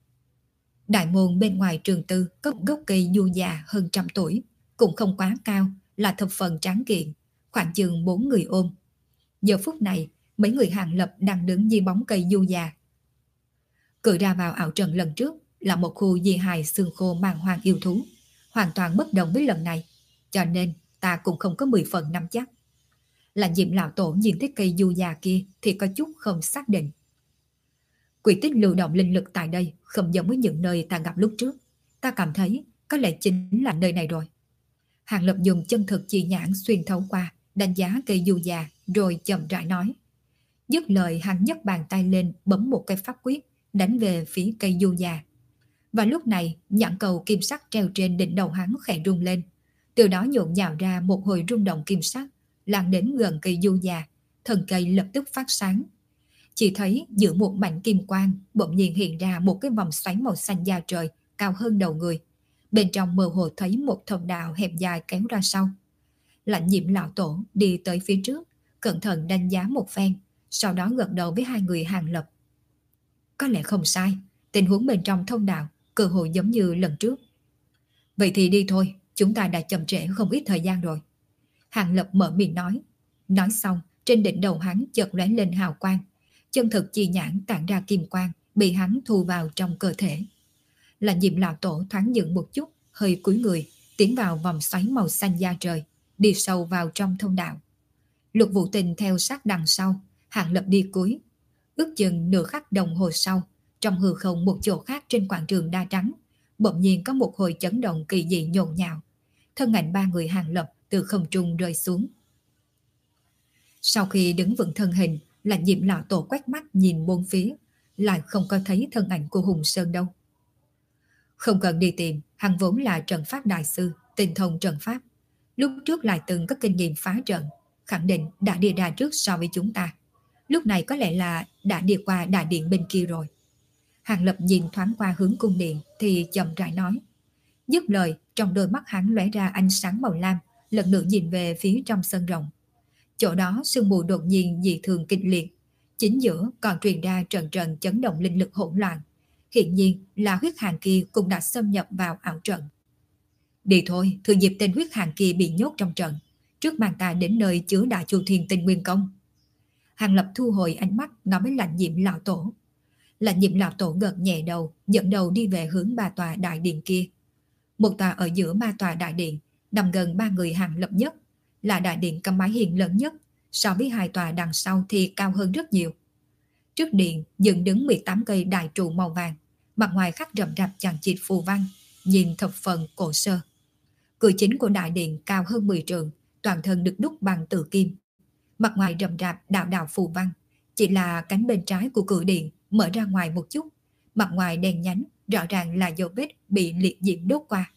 Đại môn bên ngoài trường tư có gốc cây du già hơn trăm tuổi, cũng không quá cao, là thập phần tráng kiện, khoảng chừng bốn người ôm. Giờ phút này, mấy người Hàng Lập đang đứng dưới bóng cây du già. Cửa ra vào ảo trận lần trước là một khu di hài xương khô màng hoang yêu thú, hoàn toàn bất đồng với lần này, cho nên ta cũng không có mười phần nắm chắc. Là Diệm lão tổ nhìn thấy cây du già kia thì có chút không xác định. Quỷ tích lưu động linh lực tại đây không giống với những nơi ta gặp lúc trước. Ta cảm thấy có lẽ chính là nơi này rồi. Hàng Lập dùng chân thực chi nhãn xuyên thấu qua, đánh giá cây du già, rồi chậm rãi nói. Dứt lời, hắn nhấc bàn tay lên bấm một cái pháp quyết, đánh về phía cây du già. Và lúc này, nhãn cầu kim sắc treo trên đỉnh đầu hắn khẽ rung lên. Từ đó nhộn nhạo ra một hồi rung động kim sắc, lan đến gần cây du già, thân cây lập tức phát sáng. Chỉ thấy giữa một mảnh kim quang bỗng nhiên hiện ra một cái vòng xoáy màu xanh da trời cao hơn đầu người. Bên trong mơ hồ thấy một thông đạo hẹp dài kéo ra sau. Lãnh Diệm lão tổ đi tới phía trước, cẩn thận đánh giá một phen, sau đó gật đầu với hai người Hàng Lập. Có lẽ không sai, tình huống bên trong thông đạo cơ hội giống như lần trước. Vậy thì đi thôi, chúng ta đã chậm trễ không ít thời gian rồi. Hàng Lập mở miệng nói. Nói xong, trên đỉnh đầu hắn chợt lóe lên hào quang. Chân thực chi nhãn tản ra kim quang, bị hắn thu vào trong cơ thể. Lãnh Diệm lão tổ thoáng dừng một chút, hơi cúi người, tiến vào vòng xoáy màu xanh da trời, đi sâu vào trong thông đạo. Lục Vũ Tình theo sát đằng sau, Hàng Lập đi cuối. Ước chừng nửa khắc đồng hồ sau, trong hư không một chỗ khác trên quảng trường đa trắng, bỗng nhiên có một hồi chấn động kỳ dị nhộn nhạo. Thân ảnh ba người Hàng Lập từ không trung rơi xuống. Sau khi đứng vững thân hình, Lãnh Diệm lão tổ quét mắt nhìn bốn phía, lại không có thấy thân ảnh của Hùng Sơn đâu. Không cần đi tìm, hắn vốn là trận pháp đại sư, tinh thông trận pháp. Lúc trước lại từng có kinh nghiệm phá trận, khẳng định đã đi ra trước so với chúng ta. Lúc này có lẽ là đã đi qua đại điện bên kia rồi. Hàng Lập nhìn thoáng qua hướng cung điện thì chậm rãi nói. Dứt lời, trong đôi mắt hắn lóe ra ánh sáng màu lam, lần nữa nhìn về phía trong sân rộng. Chỗ đó sương mù đột nhiên dị thường kịch liệt, chính giữa còn truyền ra trận trận chấn động linh lực hỗn loạn. Hiện nhiên là huyết hàn kia cũng đã xâm nhập vào ảo trận. Đi thôi, thừa dịp tên huyết hàn kia bị nhốt trong trận, trước màn ta đến nơi chứa Đại Chu Thiên Tinh Nguyên Công. Hàng Lập thu hồi ánh mắt nói với Lãnh Diệm lão tổ. Lãnh Diệm lão tổ gật nhẹ đầu, dẫn đầu đi về hướng ba tòa đại điện kia. Một tòa ở giữa ba tòa đại điện, nằm gần ba người Hàng Lập nhất, là đại điện có mái hiên lớn nhất, so với hai tòa đằng sau thì cao hơn rất nhiều. Trước điện dựng đứng mười tám cây đại trụ màu vàng, mặt ngoài khắc rậm rạp chằng chịt phù văn, nhìn thập phần cổ sơ. Cửa chính của đại điện cao hơn mười trượng, toàn thân được đúc bằng tự kim. Mặt ngoài rậm rạp đạo đạo phù văn, chỉ là cánh bên trái của cửa điện mở ra ngoài một chút, mặt ngoài đen nhánh, rõ ràng là dấu vết bị liệt diễm đốt qua.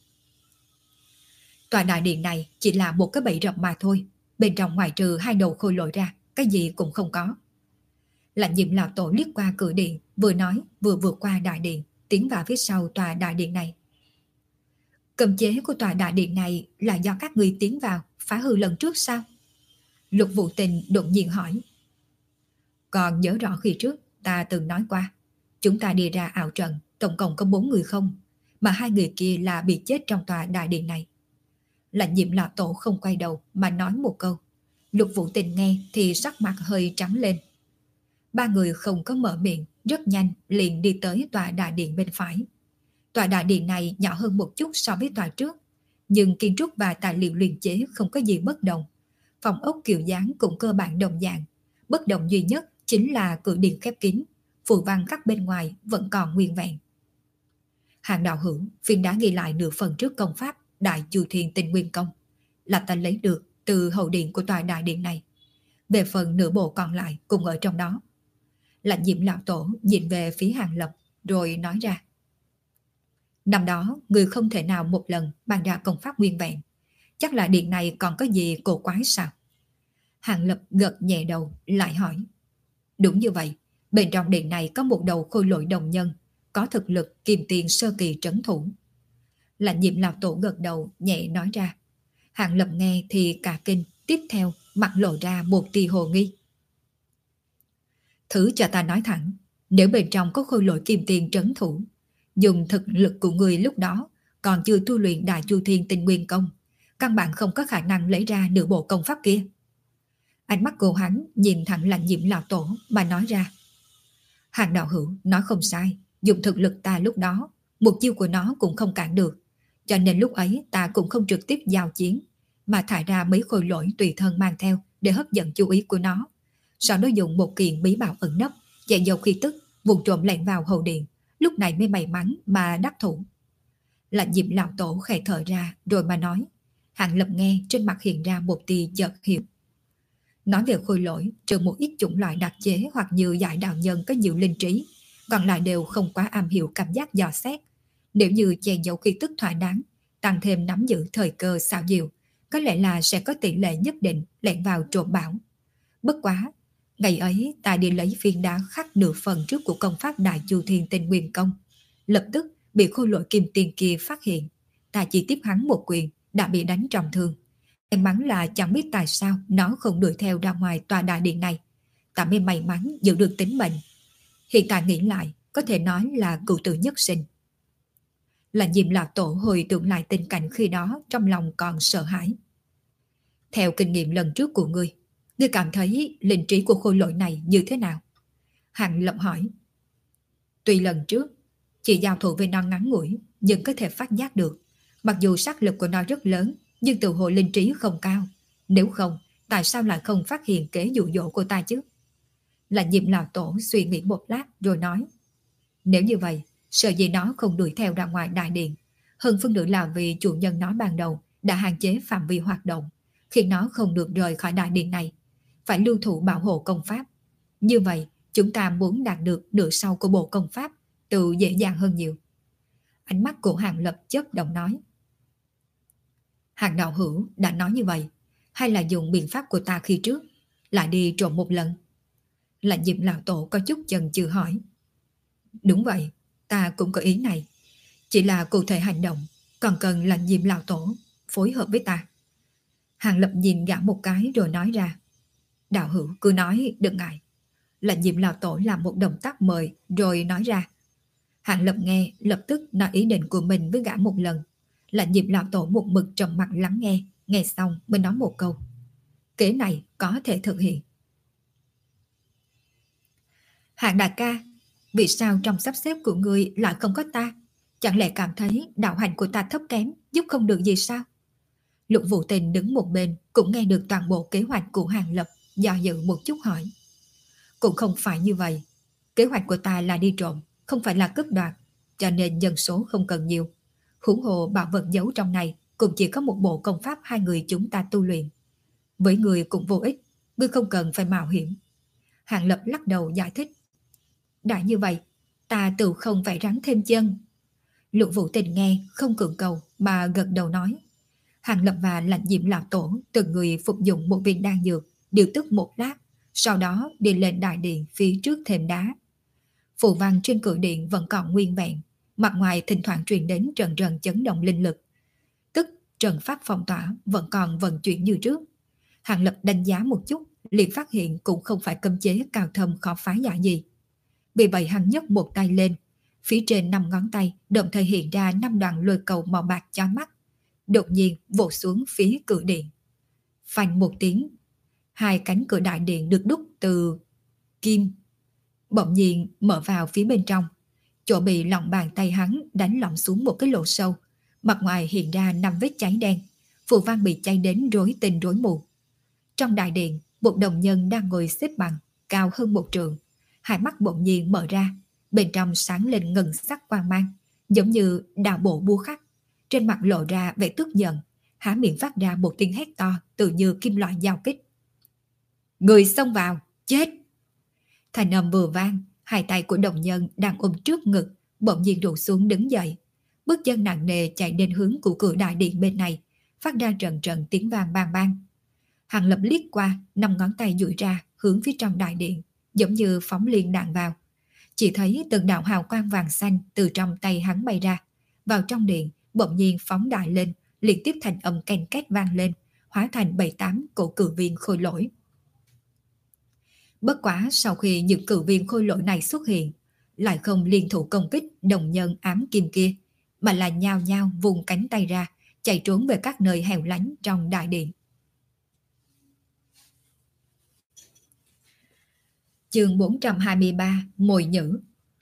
Tòa đại điện này chỉ là một cái bẫy rậm mà thôi, bên trong ngoài trừ hai đầu khôi lỗi ra, cái gì cũng không có. Lạnh Diệm lão tổ liếc qua cửa điện, vừa nói vừa vượt qua đại điện, tiến vào phía sau tòa đại điện này. Cấm chế của tòa đại điện này là do các người tiến vào phá hư lần trước sao? Lục Vũ Tình đột nhiên hỏi. Còn nhớ rõ khi trước ta từng nói qua, chúng ta đi ra ảo trận tổng cộng có bốn người không, mà hai người kia là bị chết trong tòa đại điện này. Lạnh Diệm lão tổ không quay đầu mà nói một câu. Lục Vũ Tình nghe thì sắc mặt hơi trắng lên. Ba người không có mở miệng, rất nhanh liền đi tới tòa đại điện bên phải. Tòa đại điện này nhỏ hơn một chút so với tòa trước, nhưng kiến trúc và tài liệu luyện chế không có gì bất đồng. Phòng ốc kiểu dáng cũng cơ bản đồng dạng. Bất đồng duy nhất chính là cửa điện khép kín, phù văn khắc bên ngoài vẫn còn nguyên vẹn. Hàng đạo hữu, phiên đã ghi lại nửa phần trước công pháp Đại Chu Thiên Tinh Nguyên Công, là ta lấy được từ hậu điện của tòa đại điện này. Về phần nửa bộ còn lại cùng ở trong đó. Lạnh Diệm lão tổ nhìn về phía Hàng Lập rồi nói ra. Năm đó, người không thể nào một lần bàn ra công pháp nguyên vẹn. Chắc là điện này còn có gì cổ quái sao? Hàng Lập gật nhẹ đầu, lại hỏi. Đúng như vậy, bên trong điện này có một đầu khôi lỗi đồng nhân, có thực lực kim tiền sơ kỳ trấn thủ. Lạnh Diệm lão tổ gật đầu, nhẹ nói ra. Hàng Lập nghe thì cả kinh, tiếp theo mặt lộ ra một tia hồ nghi. Thử cho ta nói thẳng, nếu bên trong có khôi lỗi kim tiền trấn thủ, dùng thực lực của người lúc đó còn chưa tu luyện Đại Chu Thiên Tinh Nguyên Công, căn bản không có khả năng lấy ra nửa bộ công pháp kia. Ánh mắt của hắn nhìn thẳng Lạnh Diệm lão tổ mà nói ra. Hàng đạo hữu nói không sai, dùng thực lực ta lúc đó, một chiêu của nó cũng không cản được, cho nên lúc ấy ta cũng không trực tiếp giao chiến, mà thải ra mấy khôi lỗi tùy thân mang theo để hấp dẫn chú ý của nó. Sau đó dùng một kiện bí bảo ẩn nấp, chạy dầu khí tức, vùng trộm lẻn vào hậu điện, lúc này mới may mắn mà đắc thủ. Lạnh Diệm lão tổ khẽ thở ra rồi mà nói. Hàng Lập nghe trên mặt hiện ra một tia chợt hiểu. Nói về khôi lỗi, trừ một ít chủng loại đặc chế hoặc như giải đạo nhân có nhiều linh trí, còn lại đều không quá am hiểu cảm giác dò xét. Nếu như che giấu khí tức thỏa đáng, tăng thêm nắm giữ thời cơ xảo diệu, có lẽ là sẽ có tỷ lệ nhất định lẻn vào trộm bảo. Bất quá, ngày ấy ta đi lấy phiên đá khắc nửa phần trước của công pháp Đại Chu Thiên Tinh Nguyên Công, lập tức bị khôi lỗi kim tiền kia phát hiện. Ta chỉ tiếp hắn một quyền đã bị đánh trọng thương. May mắn là chẳng biết tại sao nó không đuổi theo ra ngoài tòa đại điện này. Ta mới may mắn giữ được tính mệnh. Hiện tại nghĩ lại, có thể nói là cựu tử nhất sinh. Lạnh Diệm lão tổ hồi tưởng lại tình cảnh khi đó, trong lòng còn sợ hãi. Theo kinh nghiệm lần trước của ngươi, ngươi cảm thấy linh trí của khôi lỗi này như thế nào? Hàng Lập hỏi. Tuy lần trước chỉ giao thủ với nó ngắn ngủi, nhưng có thể phát giác được, mặc dù sát lực của nó rất lớn, nhưng tự hồ linh trí không cao. Nếu không, tại sao lại không phát hiện kế dụ dỗ của ta chứ? Lạnh Diệm lão tổ suy nghĩ một lát rồi nói. Nếu như vậy, sợ gì nó không đuổi theo ra ngoài đại điện. Hơn phân nửa là vì chủ nhân nó ban đầu đã hạn chế phạm vi hoạt động, khiến nó không được rời khỏi đại điện này, phải lưu thủ bảo hộ công pháp. Như vậy, chúng ta muốn đạt được nửa sau của bộ công pháp tự dễ dàng hơn nhiều. Ánh mắt của Hàng Lập chớp động nói. Hàng đạo hữu đã nói như vậy, hay là dùng biện pháp của ta khi trước, lại đi trộm một lần? Lạnh Diệm lão tổ có chút chần chừ hỏi. Đúng vậy, ta cũng có ý này. Chỉ là cụ thể hành động còn cần Lạnh Diệm lão tổ phối hợp với ta. Hàng Lập nhìn gã một cái rồi nói ra. Đạo hữu cứ nói, đừng ngại. Lạnh Diệm lão tổ làm một động tác mời rồi nói ra. Hàng Lập nghe lập tức nói ý định của mình với gã một lần. Lạnh Diệm lão tổ một mực trầm mặt lắng nghe, nghe xong mới nói một câu. Kế này có thể thực hiện. Hạng đại ca, vì sao trong sắp xếp của người lại không có ta? Chẳng lẽ cảm thấy đạo hành của ta thấp kém, giúp không được gì sao? Lục Vũ Tình đứng một bên cũng nghe được toàn bộ kế hoạch của Hàng Lập, do dự một chút hỏi. Cũng không phải như vậy. Kế hoạch của ta là đi trộm, không phải là cướp đoạt, cho nên dân số không cần nhiều. Huống hồ bảo vật giấu trong này cũng chỉ có một bộ công pháp hai người chúng ta tu luyện. Với người cũng vô ích, ngươi không cần phải mạo hiểm. Hàng Lập lắc đầu giải thích. Đã như vậy, ta tự không phải rắn thêm chân. Lục Vũ Tình nghe không cưỡng cầu mà gật đầu nói. Hàng Lập và Lạnh Diệm lão tổ từng người phục dụng một viên đan dược, điều tức một lát, sau đó đi lên đại điện phía trước thềm đá. Phù văn trên cự điện vẫn còn nguyên vẹn, mặt ngoài thỉnh thoảng truyền đến trận trận chấn động linh lực. Tức trận pháp phong tỏa vẫn còn vận chuyển như trước. Hàng Lập đánh giá một chút, liền phát hiện cũng không phải cấm chế cao thâm khó phá giải gì. Vì vậy hắn nhấc một tay lên, phía trên năm ngón tay đồng thời hiện ra năm đoạn lôi cầu màu bạc chói mắt, đột nhiên vỗ xuống phía cự điện. Phanh một tiếng, hai cánh cửa đại điện được đúc từ kim bỗng nhiên mở vào phía bên trong. Chỗ bị lòng bàn tay hắn đánh lỏng xuống một cái lỗ sâu, mặt ngoài hiện ra năm vết cháy đen, phù văn bị cháy đến rối tinh rối mù. Trong đại điện, một đồng nhân đang ngồi xếp bằng, cao hơn một trượng, hai mắt bỗng nhiên mở ra, bên trong sáng lên ngân sắc quang mang, giống như đào bộ búa khắc. Trên mặt lộ ra vẻ tức giận, há miệng phát ra một tiếng hét to, tự như kim loại giao kích. Người xông vào, chết! Thành âm vừa vang, hai tay của đồng nhân đang ôm trước ngực bỗng nhiên rủ xuống đứng dậy, bước chân nặng nề chạy đến hướng của cửa đại điện bên này, phát ra trận trận tiếng vang bang bang. Hàng Lập liếc qua, năm ngón tay duỗi ra hướng phía trong đại điện, giống như phóng liên đạn vào. Chỉ thấy từng đạo hào quang vàng xanh từ trong tay hắn bay ra, vào trong điện bỗng nhiên phóng đại lên, liên tiếp thành âm ken két vang lên, hóa thành bảy tám cổ cử viên khôi lỗi. Bất quá sau khi những cử viên khôi lỗi này xuất hiện, lại không liên thủ công kích đồng nhân ám kim kia, mà là nhao nhao vùng cánh tay ra, chạy trốn về các nơi hẻo lánh trong đại điện. Chương bốn trăm hai mươi ba, Mồi nhữ.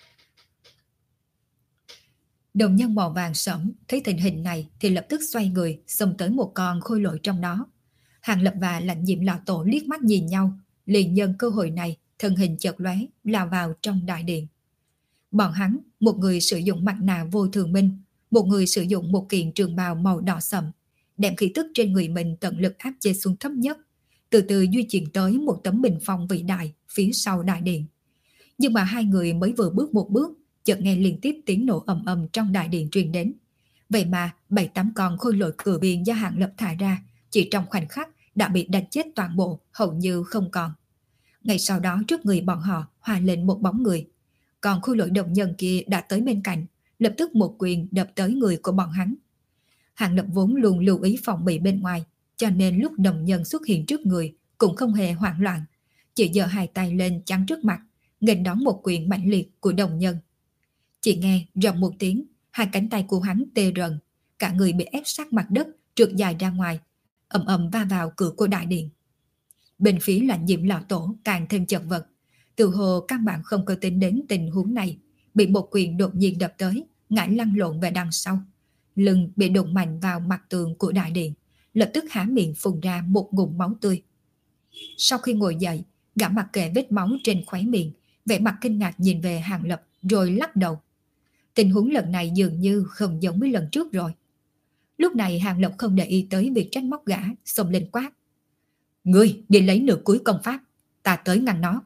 Đồng nhân màu vàng sẫm thấy tình hình này thì lập tức xoay người xông tới một con khôi lỗi trong đó. Hàng Lập và Lãnh Diệm lão tổ liếc mắt nhìn nhau, liền nhân cơ hội này thân hình chợt lóe lao vào trong đại điện. Bọn hắn, một người sử dụng mặt nạ vô thường minh, một người sử dụng một kiện trường bào màu đỏ sậm, đem khí tức trên người mình tận lực áp chế xuống thấp nhất, từ từ di chuyển tới một tấm bình phong vĩ đại phía sau đại điện. Nhưng mà hai người mới vừa bước một bước, chợt nghe liên tiếp tiếng nổ ầm ầm trong đại điện truyền đến. Vậy mà bảy tám con khôi lỗi cử viên do Hàng Lập thả ra chỉ trong khoảnh khắc đã bị đánh chết toàn bộ, hầu như không còn. Ngay sau đó trước người bọn họ hòa lên một bóng người. Còn khôi lỗi đồng nhân kia đã tới bên cạnh, lập tức một quyền đập tới người của bọn hắn. Hàng Lập vốn luôn lưu ý phòng bị bên ngoài, cho nên lúc đồng nhân xuất hiện trước người cũng không hề hoảng loạn, chỉ giơ hai tay lên chắn trước mặt, nghênh đón một quyền mãnh liệt của đồng nhân. Chỉ nghe rầm một tiếng, hai cánh tay của hắn tê rần, cả người bị ép sát mặt đất, trượt dài ra ngoài, ầm ầm va vào cửa của đại điện. Bên phía Lãnh Diệm lão tổ càng thêm chật vật, tự hồ căn bản không có tính đến tình huống này, bị một quyền đột nhiên đập tới, ngã lăn lộn về đằng sau, lưng bị đụng mạnh vào mặt tường của đại điện, lập tức há miệng phun ra một ngụm máu tươi. Sau khi ngồi dậy, gã mặc kệ vết máu trên khóe miệng, vẻ mặt kinh ngạc nhìn về Hàng Lập rồi lắc đầu. Tình huống lần này dường như không giống với lần trước rồi. Lúc này Hàng Lập không để ý tới việc trách móc gã, xông lên quát. Ngươi đi lấy nửa cuối công pháp, ta tới ngăn nó.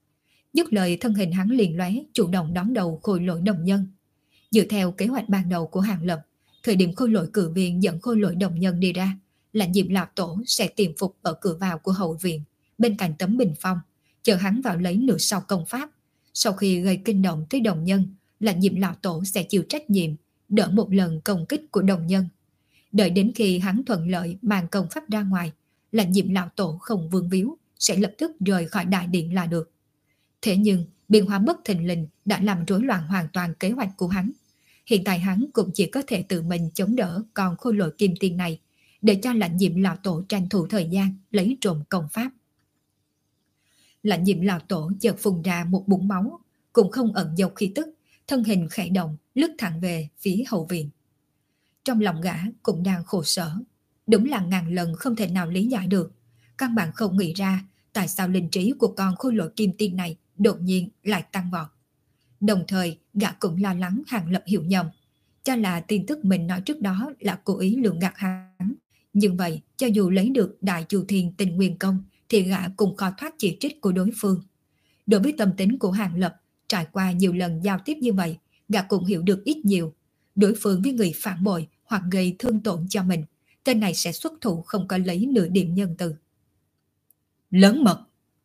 Dứt lời thân hình hắn liền lóe, chủ động đón đầu khôi lỗi đồng nhân. Dựa theo kế hoạch ban đầu của Hàng Lập, thời điểm khôi lỗi cử viên dẫn khôi lỗi đồng nhân đi ra, Lãnh Diệm lão tổ sẽ tiềm phục ở cửa vào của hậu viện, bên cạnh tấm bình phong, chờ hắn vào lấy nửa sau công pháp. Sau khi gây kinh động tới đồng nhân, Lãnh Diệm lão tổ sẽ chịu trách nhiệm, đỡ một lần công kích của đồng nhân. Đợi đến khi hắn thuận lợi mang công pháp ra ngoài, Lãnh Diệm lão tổ không vương víu, sẽ lập tức rời khỏi đại điện là được. Thế nhưng, biến hóa bất thình lình đã làm rối loạn hoàn toàn kế hoạch của hắn. Hiện tại hắn cũng chỉ có thể tự mình chống đỡ con khôi lỗi kim tiên này, để cho Lãnh Diệm lão tổ tranh thủ thời gian lấy trộm công pháp. Lãnh Diệm lão tổ chợt phun ra một búng máu, cũng không ẩn giấu khí tức, thân hình khẽ động, lướt thẳng về phía hậu viện. Trong lòng gã cũng đang khổ sở, đúng là ngàn lần không thể nào lý giải được, căn bản không nghĩ ra tại sao linh trí của con khôi lỗi kim tiên này đột nhiên lại tăng vọt. Đồng thời gã cũng lo lắng Hàng Lập hiểu nhầm, cho là tin tức mình nói trước đó là cố ý lường gạt hắn. Nhưng vậy, cho dù lấy được Đại Chu Thiên Tinh Nguyên Công thì gã cũng khó thoát chỉ trích của đối phương. Đối với tâm tính của Hàng Lập, trải qua nhiều lần giao tiếp như vậy, gã cũng hiểu được ít nhiều. Đối phương với người phản bội hoặc gây thương tổn cho mình, tên này sẽ xuất thủ không có lấy nửa điểm nhân từ. Lớn mật!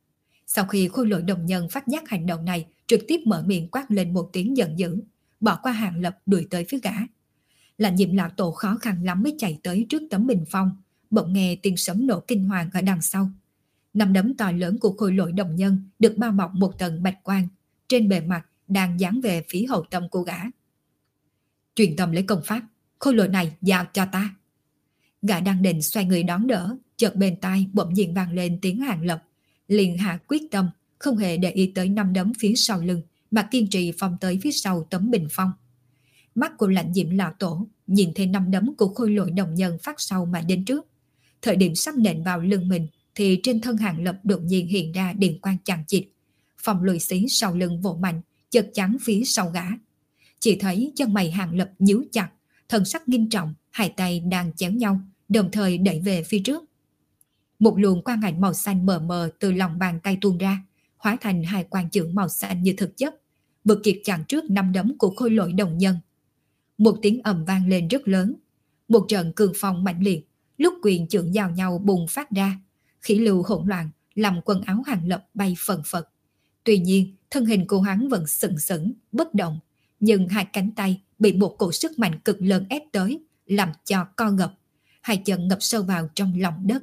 Sau khi khôi lỗi đồng nhân phát giác hành động này, trực tiếp mở miệng quát lên một tiếng giận dữ, bỏ qua Hàng Lập đuổi tới phía gã. Là Diệm lão tổ khó khăn lắm mới chạy tới trước tấm bình phong, bỗng nghe tiếng sấm nổ kinh hoàng ở đằng sau. Nắm đấm to lớn của khôi lỗi đồng nhân được bao bọc một tầng bạch quang, trên bề mặt đang dán về phía hậu tâm của gã. Truyền tâm lấy công pháp, khôi lỗi này giao cho ta. Gã đang định xoay người đón đỡ, chợt bên tai bỗng nhiên vang lên tiếng Hàng Lập, liền hạ quyết tâm, không hề để ý tới năm đấm phía sau lưng, mà kiên trì phong tới phía sau tấm bình phong. Mắt của Lãnh Diệm lão tổ nhìn thấy năm đấm của khôi lỗi đồng nhân phát sau mà đến trước. Thời điểm sắp nện vào lưng mình thì trên thân Hàng Lập đột nhiên hiện ra điện quang chằng chịt, phòng lùi xí sau lưng vỗ mạnh, chật chắn phía sau gã. Chỉ thấy chân mày Hàng Lập nhíu chặt, thần sắc nghiêm trọng, hai tay đang chéo nhau, đồng thời đẩy về phía trước. Một luồng quang ảnh màu xanh mờ mờ từ lòng bàn tay tuôn ra, hóa thành hai quang chữ màu xanh như thực chất, vượt kịp chặn trước năm đấm của khôi lỗi đồng nhân. Một tiếng ầm vang lên rất lớn, một trận cường phong mạnh liệt, lúc quyền chưởng giao nhau bùng phát ra, khí lưu hỗn loạn làm quần áo Hàng Lập bay phần phật. Tuy nhiên, thân hình của hắn vẫn sừng sững, bất động, nhưng hai cánh tay bị một cổ sức mạnh cực lớn ép tới, làm cho co gập, hai chân ngập sâu vào trong lòng đất.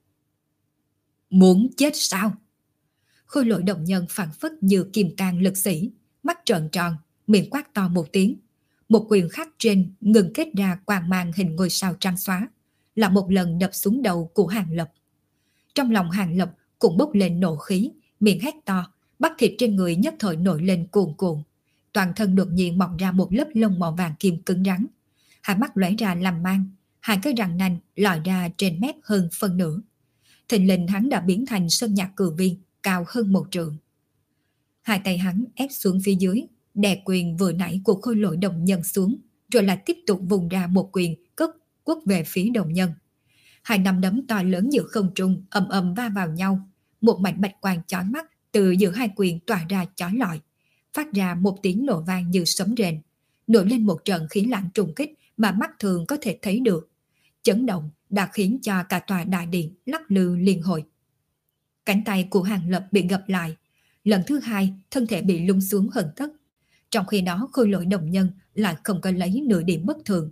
Muốn chết sao? Khôi lỗi đồng nhân phảng phất như kim cang lực sĩ, mắt trợn tròn, miệng quát to một tiếng. Một quyền khắc trên ngừng kết ra quang mang hình ngôi sao trắng xóa, là một lần đập xuống đầu của Hàng Lập. Trong lòng Hàng Lập cũng bốc lên nộ khí, miệng hét to, bắp thịt trên người nhất thời nổi lên cuồn cuộn. Toàn thân đột nhiên mọc ra một lớp lông màu vàng kim cứng rắn. Hai mắt lóe ra làm mang, hai cái răng nanh lòi ra trên mép hơn phân nửa. Thình lình hắn đã biến thành sơn nhạc cử viên, cao hơn một trượng. Hai tay hắn ép xuống phía dưới, đè quyền vừa nãy của khôi lỗi đồng nhân xuống, rồi lại tiếp tục vùng ra một quyền cất quất về phía đồng nhân. Hai nắm đấm to lớn giữa không trung ầm ầm va vào nhau, một mảnh bạch quang chói mắt từ giữa hai quyền tỏa ra chói lọi, phát ra một tiếng nổ vang như sấm rền, nổi lên một trận khí lạnh trùng kích mà mắt thường có thể thấy được. Chấn động đã khiến cho cả tòa đại điện lắc lư liên hồi. Cánh tay của Hàng Lập bị gập lại, lần thứ hai thân thể bị lung xuống hơn tấc. Trong khi đó khôi lỗi đồng nhân lại không có lấy nửa điểm bất thường.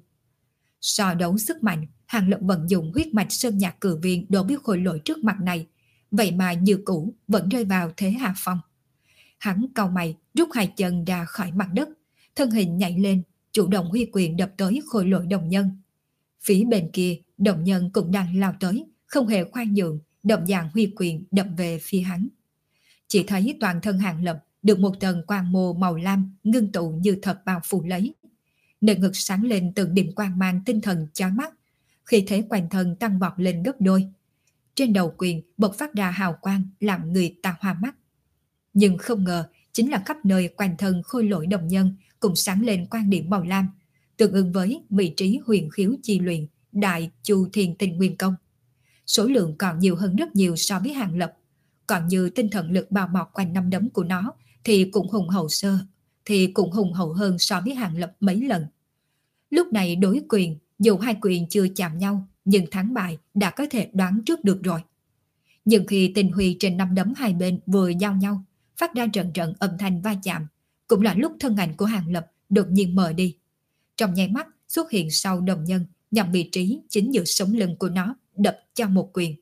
So đấu sức mạnh, Hàng Lập vận dụng huyết mạch sơn nhạc cử viên đối với khôi lỗi trước mặt này, vậy mà như cũ vẫn rơi vào thế hạ phong. Hắn cau mày rút hai chân ra khỏi mặt đất, thân hình nhảy lên, chủ động huy quyền đập tới khôi lỗi đồng nhân. Phía bên kia, đồng nhân cũng đang lao tới, không hề khoan nhượng, đồng dạng huy quyền đập về phía hắn. Chỉ thấy toàn thân Hàng Lập được một tầng quang mô màu lam ngưng tụ như thật bao phủ lấy. Nơi ngực sáng lên từng điểm quang mang tinh thần chói mắt, khi thế quanh thân tăng vọt lên gấp đôi. Trên đầu quyền bộc phát ra hào quang làm người ta hoa mắt. Nhưng không ngờ chính là khắp nơi quanh thân khôi lỗi đồng nhân cũng sáng lên quang điểm màu lam, tương ứng với vị trí huyền khiếu chi luyện đại chu thiên tinh nguyên công. Số lượng còn nhiều hơn rất nhiều so với Hàng Lập, còn như tinh thần lực bao bọc quanh năm đấm của nó thì cũng hùng hậu sơ, thì cũng hùng hậu hơn so với Hàng Lập mấy lần. Lúc này đối quyền, dù hai quyền chưa chạm nhau, nhưng thắng bại đã có thể đoán trước được rồi. Nhưng khi tinh huy trên năm đấm hai bên vừa giao nhau, phát ra trận trận âm thanh va chạm, cũng là lúc thân ảnh của Hàng Lập đột nhiên mờ đi. Trong nháy mắt xuất hiện sau đồng nhân, nhằm vị trí chính giữa sống lưng của nó, đập cho một quyền.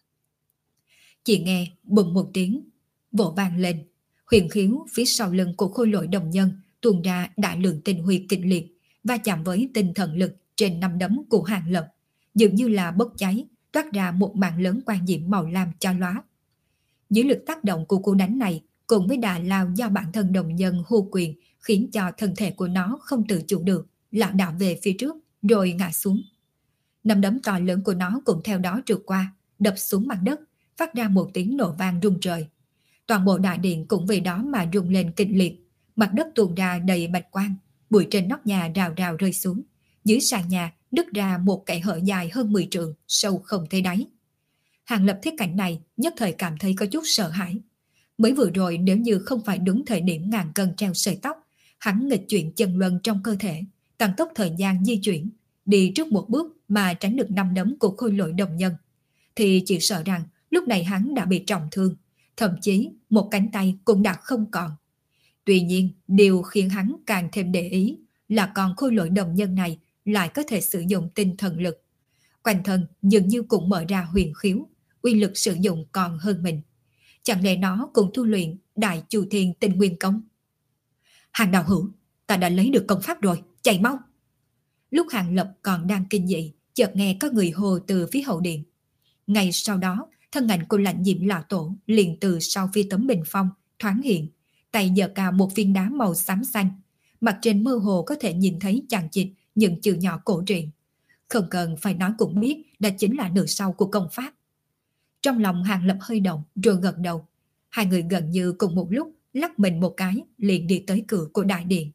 Chỉ nghe bùng một tiếng, vỗ vang lên, huyền khiếu phía sau lưng của khôi lỗi đồng nhân tuôn ra đại lượng tinh huy kịch liệt, va chạm với tinh thần lực trên năm đấm của Hàng Lập, dường như là bốc cháy, toát ra một mảng lớn quang diễm màu lam cho lóa. Dưới lực tác động của cú đánh này, cùng với đà lao do bản thân đồng nhân hô quyền, khiến cho thân thể của nó không tự chủ được, lảo đảo về phía trước, rồi ngã xuống. Năm đấm to lớn của nó cũng theo đó trượt qua, đập xuống mặt đất, phát ra một tiếng nổ vang rung trời. Toàn bộ đại điện cũng vì đó mà rung lên kịch liệt, mặt đất tuôn ra đầy bạch quang, bụi trên nóc nhà rào rào rơi xuống, dưới sàn nhà nứt ra một kẽ hở dài hơn mười trượng, sâu không thấy đáy. Hàng Lập thấy cảnh này nhất thời cảm thấy có chút sợ hãi. Mới vừa rồi nếu như không phải đúng thời điểm ngàn cân treo sợi tóc, hắn nghịch chuyển chân luân trong cơ thể, tăng tốc thời gian di chuyển, đi trước một bước mà tránh được năm đấm của khôi lỗi đồng nhân, thì chỉ sợ rằng lúc này hắn đã bị trọng thương, thậm chí một cánh tay cũng đã không còn. Tuy nhiên, điều khiến hắn càng thêm để ý là con khôi lỗi đồng nhân này lại có thể sử dụng tinh thần lực. Quanh thân dường như cũng mở ra huyền khiếu, uy lực sử dụng còn hơn mình. Chẳng lẽ nó cũng tu luyện Đại Chu Thiên Tinh Nguyên Công? Hàng đạo hữu, ta đã lấy được công pháp rồi, chạy mau! Lúc Hàng Lập còn đang kinh dị, chợt nghe có người hô từ phía hậu điện. Ngay sau đó, thân ảnh của Lãnh Diệm lão tổ liền từ sau phía tấm bình phong thoáng hiện, tay giơ cao một viên đá màu xám xanh, mặt trên mơ hồ có thể nhìn thấy chằng chịt những chữ nhỏ cổ truyện. Không cần phải nói cũng biết đó chính là nửa sau của công pháp. Trong lòng Hàng Lập hơi động rồi gật đầu. Hai người gần như cùng một lúc lắc mình một cái liền đi tới cửa của đại điện.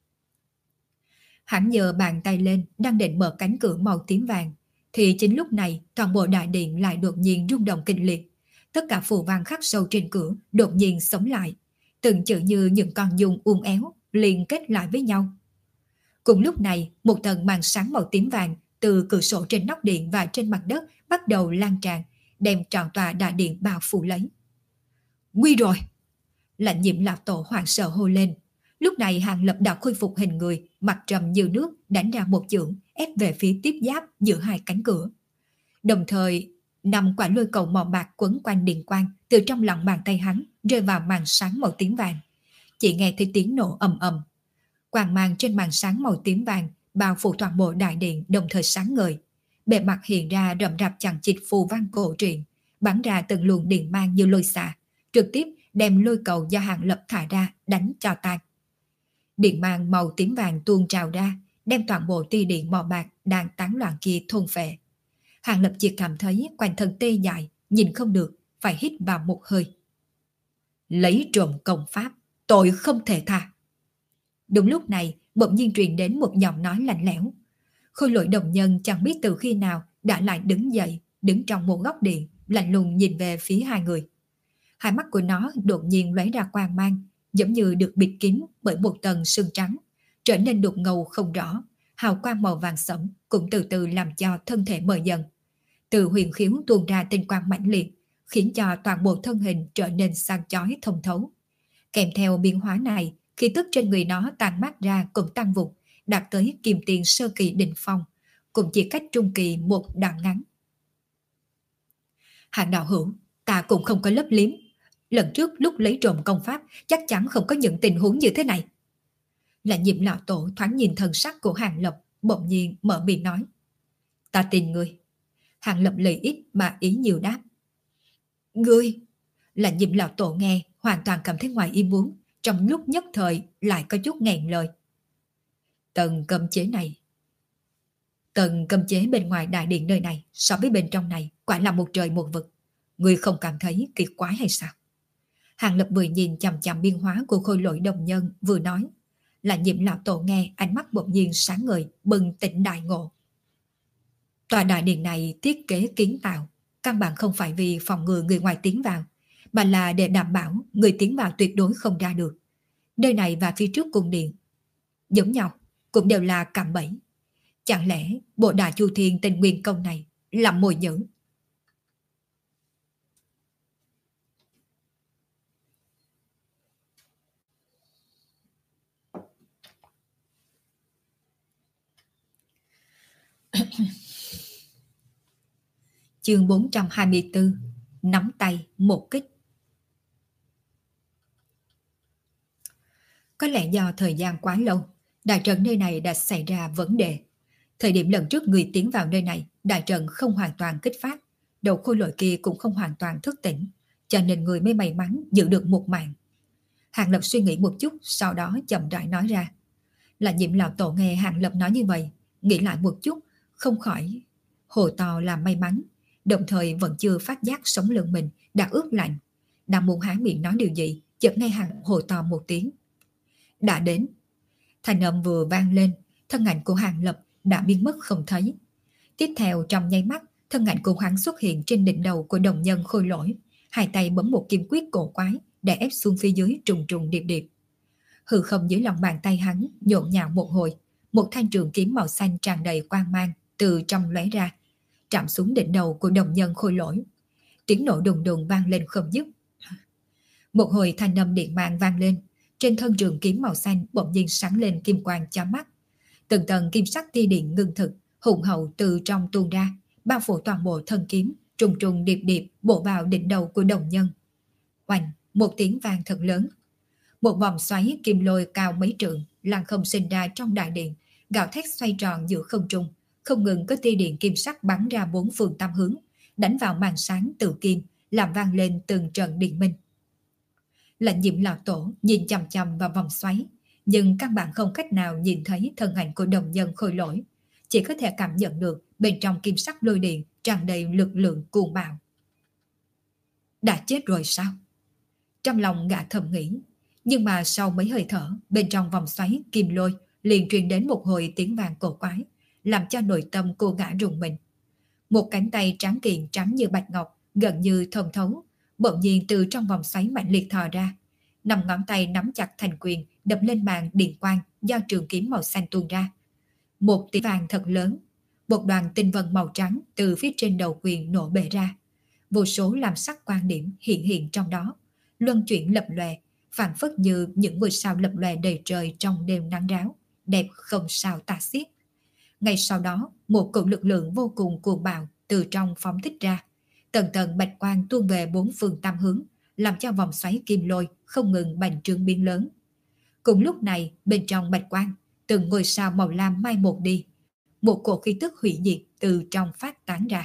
Hắn giơ bàn tay lên đang định mở cánh cửa màu tím vàng, thì chính lúc này toàn bộ đại điện lại đột nhiên rung động kịch liệt. Tất cả phù văn khắc sâu trên cửa đột nhiên sống lại, từng chữ như những con dung uốn éo liên kết lại với nhau. Cùng lúc này, một tầng màn sáng màu tím vàng từ cửa sổ trên nóc điện và trên mặt đất bắt đầu lan tràn, đem trọn tòa đại điện bao phủ lấy. Nguy rồi! Lãnh Diệm lão tổ hoảng sợ hô lên. Lúc này Hàng Lập đã khôi phục hình người, mặt trầm như nước, đánh ra một chưởng ép về phía tiếp giáp giữa hai cánh cửa. Đồng thời, năm quả lôi cầu màu bạc quấn quanh điện quang từ trong lòng bàn tay hắn rơi vào màn sáng màu tím vàng. Chỉ nghe thấy tiếng nổ ầm ầm. Quang mang trên màn sáng màu tím vàng bao phủ toàn bộ đại điện đồng thời sáng ngời. Bề mặt hiện ra rậm rạp chằng chịt phù văn cổ truyện, bắn ra từng luồng điện mang như lôi xạ, trực tiếp đem lôi cầu do Hàng Lập thả ra đánh cho tan. Điện mang màu tím vàng tuôn trào ra, đem toàn bộ tia điện màu bạc đang tán loạn kia thôn phệ. Hàng Lập chỉ cảm thấy quanh thân tê dại, nhìn không được, phải hít vào một hơi. Lấy trộm công pháp, tội không thể tha. Đúng lúc này, bỗng nhiên truyền đến một giọng nói lạnh lẽo. Khôi lỗi đồng nhân chẳng biết từ khi nào đã lại đứng dậy, đứng trong một góc điện, lạnh lùng nhìn về phía hai người. Hai mắt của nó đột nhiên lóe ra quang mang, giống như được bịt kín bởi một tầng sương trắng, trở nên đục ngầu không rõ, hào quang màu vàng sẫm cũng từ từ làm cho thân thể mờ dần. Từ huyền khiếu tuôn ra tinh quang mãnh liệt, khiến cho toàn bộ thân hình trở nên sáng chói thông thấu. Kèm theo biến hóa này, khí tức trên người nó tàn mát ra cũng tăng vụt, đạt tới kim tiền sơ kỳ đỉnh phong, cũng chỉ cách trung kỳ một đoạn ngắn. Hàng đạo hữu, ta cũng không có lấp liếm. Lần trước lúc lấy trộm công pháp chắc chắn không có những tình huống như thế này. Lãnh Diệm lão tổ thoáng nhìn thần sắc của Hàng Lập, bỗng nhiên mở miệng nói. Ta tin ngươi. Hàng Lập lời ít mà ý nhiều đáp. Ngươi? Lãnh Diệm lão tổ nghe hoàn toàn cảm thấy ngoài ý muốn, trong lúc nhất thời lại có chút nghẹn lời. Tầng cấm chế này Tầng cấm chế bên ngoài đại điện nơi này so với bên trong này quả là một trời một vực. Ngươi không cảm thấy kỳ quái hay sao? Hàng Lập vừa nhìn chằm chằm biên hóa của khôi lỗi đồng nhân vừa nói. Lãnh Diệm lão tổ nghe ánh mắt bỗng nhiên sáng ngời, bừng tỉnh đại ngộ. Tòa đại điện này thiết kế kiến tạo căn bản không phải vì phòng ngừa người ngoài tiến vào, mà là để đảm bảo người tiến vào tuyệt đối không ra được. Nơi này và phía trước cung điện giống nhau, cũng đều là cạm bẫy. Chẳng lẽ bộ Đại Chu Thiên Tinh Nguyên Công này là mồi nhử? Chương bốn trăm hai mươi tư. Nắm tay một kích. Có lẽ do thời gian quá lâu, đại trận nơi này đã xảy ra vấn đề. Thời điểm lần trước người tiến vào nơi này, đại trận không hoàn toàn kích phát, đầu khôi lỗi kia cũng không hoàn toàn thức tỉnh, cho nên người mới may mắn giữ được một mạng. Hàng Lập suy nghĩ một chút, sau đó chậm rãi nói ra. Lãnh Diệm lão tổ nghe Hàng Lập nói như vậy, nghĩ lại một chút, không khỏi hồ to làm may mắn, đồng thời vẫn chưa phát giác sống lưng mình đã ướt lạnh. Đang muốn há miệng nói điều gì, chợt nghe Hàng hồ to một tiếng. Đã đến. Thanh âm vừa vang lên, thân ảnh của Hàng Lập đã biến mất không thấy. Tiếp theo trong nháy mắt, thân ảnh của hắn xuất hiện trên đỉnh đầu của đồng nhân khôi lỗi, hai tay bấm một kim quyết cổ quái để ép xuống phía dưới trùng trùng điệp điệp. Hư không dưới lòng bàn tay hắn nhộn nhạo một hồi, một thanh trường kiếm màu xanh tràn đầy quang mang từ trong lóe ra, chạm xuống đỉnh đầu của đồng nhân khôi lỗi. Tiếng nổ đùng đùng vang lên không dứt. Một hồi thanh âm điện mang vang lên, trên thân trường kiếm màu xanh bỗng nhiên sáng lên kim quang chói mắt. Từng tầng kim sắc tia điện ngưng thực, hùng hậu từ trong tuôn ra, bao phủ toàn bộ thân kiếm, trùng trùng điệp điệp bổ vào đỉnh đầu của đồng nhân. Oanh, một tiếng vang thật lớn. Một vòng xoáy kim lôi cao mấy trượng, lăng không sinh ra trong đại điện, gào thét xoay tròn giữa không trung, không ngừng có tia điện kim sắc bắn ra bốn phương tám hướng, đánh vào màn sáng tự kim, làm vang lên từng trận điện minh. Lệnh Diệm lão tổ nhìn chằm chằm vào vòng xoáy, nhưng căn bản không cách nào nhìn thấy thân ảnh của đồng nhân khôi lỗi, chỉ có thể cảm nhận được bên trong kim sắc lôi điện tràn đầy lực lượng cuồng bạo. Đã chết rồi sao? Trong lòng gã thầm nghĩ, nhưng mà sau mấy hơi thở, bên trong vòng xoáy kim lôi liền truyền đến một hồi tiếng vàng cổ quái, làm cho nội tâm cô gã rùng mình. Một cánh tay trắng kiện trắng như bạch ngọc, gần như thông thấu, bỗng nhiên từ trong vòng xoáy mạnh liệt thò ra. Năm ngón tay nắm chặt thành quyền, đập lên màn điện quang do trường kiếm màu xanh tuôn ra. Một tiếng vàng thật lớn, một đoàn tinh vân màu trắng từ phía trên đầu quyền nổ bể ra. Vô số làm sắc quan điểm hiện hiện trong đó, luân chuyển lập lòe, phảng phất như những ngôi sao lập lòe đầy trời trong đêm nắng ráo, đẹp không sao tả xiết. Ngay sau đó, một cỗ lực lượng vô cùng cuồng bạo từ trong phóng thích ra, tầng tầng bạch quang tuôn về bốn phương tám hướng, làm cho vòng xoáy kim lôi không ngừng bành trướng biến lớn. Cùng lúc này, bên trong bạch quang, từng ngôi sao màu lam mai một đi, một cổ khí tức hủy diệt từ trong phát tán ra.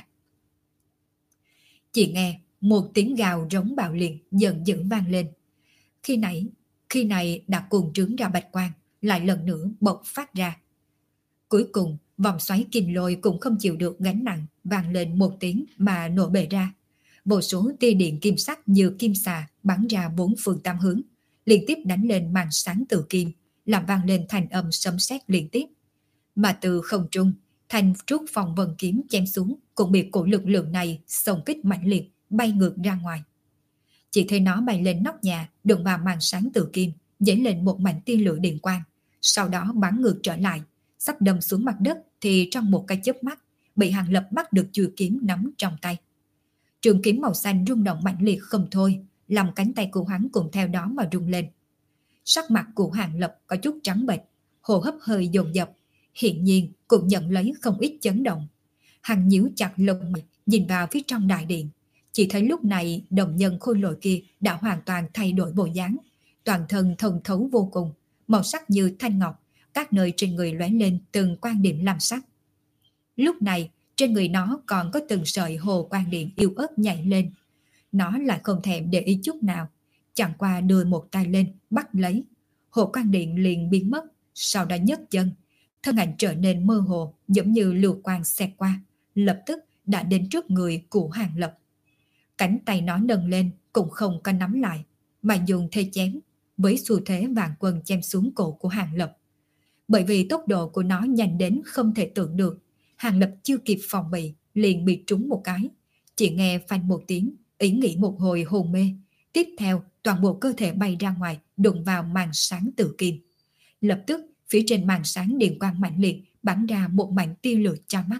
Chỉ nghe một tiếng gào rống bạo liệt giận dữ vang lên. Khi nãy, khi này đã cuồng trướng ra bạch quang, lại lần nữa bộc phát ra. Cuối cùng, vòng xoáy kim lôi cũng không chịu được gánh nặng, vang lên một tiếng mà nổ bể ra. Vô số tia điện kim sắc như kim xà bắn ra bốn phương tám hướng, liên tiếp đánh lên màn sáng tự kim, làm vang lên thành âm sấm sét liên tiếp. Mà từ không trung, thanh trúc phòng vân kiếm chém xuống cũng bị cổ lực lượng này xông kích mạnh liệt, bay ngược ra ngoài. Chỉ thấy nó bay lên nóc nhà, đụng vào màn sáng tự kim, dấy lên một mảnh tia lửa điện quang, sau đó bắn ngược trở lại, sắp đâm xuống mặt đất thì trong một cái chớp mắt, bị Hàng Lập bắt được chuôi kiếm nắm trong tay. Trường kiếm màu xanh rung động mạnh liệt không thôi, làm cánh tay của hắn cũng theo đó mà rung lên. Sắc mặt của Hàng Lập có chút trắng bệch, hô hấp hơi dồn dập, hiện nhiên cũng nhận lấy không ít chấn động. Hắn nhíu chặt lông mày, nhìn vào phía trong đại điện, chỉ thấy lúc này đồng nhân khôi lỗi kia đã hoàn toàn thay đổi bộ dáng, toàn thân thông thấu vô cùng, màu sắc như thanh ngọc, các nơi trên người lóe lên từng quan điểm lam sắc. Lúc này, trên người nó còn có từng sợi hồ quan điện yêu ớt nhảy lên. Nó lại không thèm để ý chút nào, chẳng qua đưa một tay lên, bắt lấy. Hồ quan điện liền biến mất, sau đó nhấc chân. Thân ảnh trở nên mơ hồ, giống như lưu quang xẹt qua, lập tức đã đến trước người của Hàng Lập. Cánh tay nó nâng lên, cũng không có nắm lại, mà dùng thế chém, với xu thế vạn quân chém xuống cổ của Hàng Lập. Bởi vì tốc độ của nó nhanh đến không thể tưởng được, Hàng Lập chưa kịp phòng bị, liền bị trúng một cái. Chỉ nghe phanh một tiếng, ý nghĩ một hồi hồn mê. Tiếp theo, toàn bộ cơ thể bay ra ngoài, đụng vào màn sáng tự kim. Lập tức, phía trên màn sáng điện quang mạnh liệt, bắn ra một mảnh tia lửa cho mắt.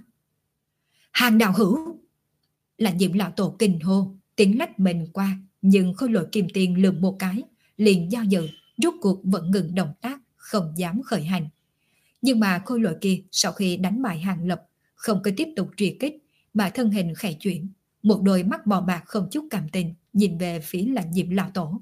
Hàng đạo hữu! Là Diệm lão tổ kinh hô, tiếng lách mình qua, nhưng khôi lỗi kim tiền lườm một cái, liền do dự, rút cuộc vẫn ngừng động tác, không dám khởi hành. Nhưng mà khôi lỗi kia sau khi đánh bại Hàng Lập, không có tiếp tục truy kích, mà thân hình khẽ chuyển, một đôi mắt bò bạc không chút cảm tình, nhìn về phía Lạnh Diệm lão tổ.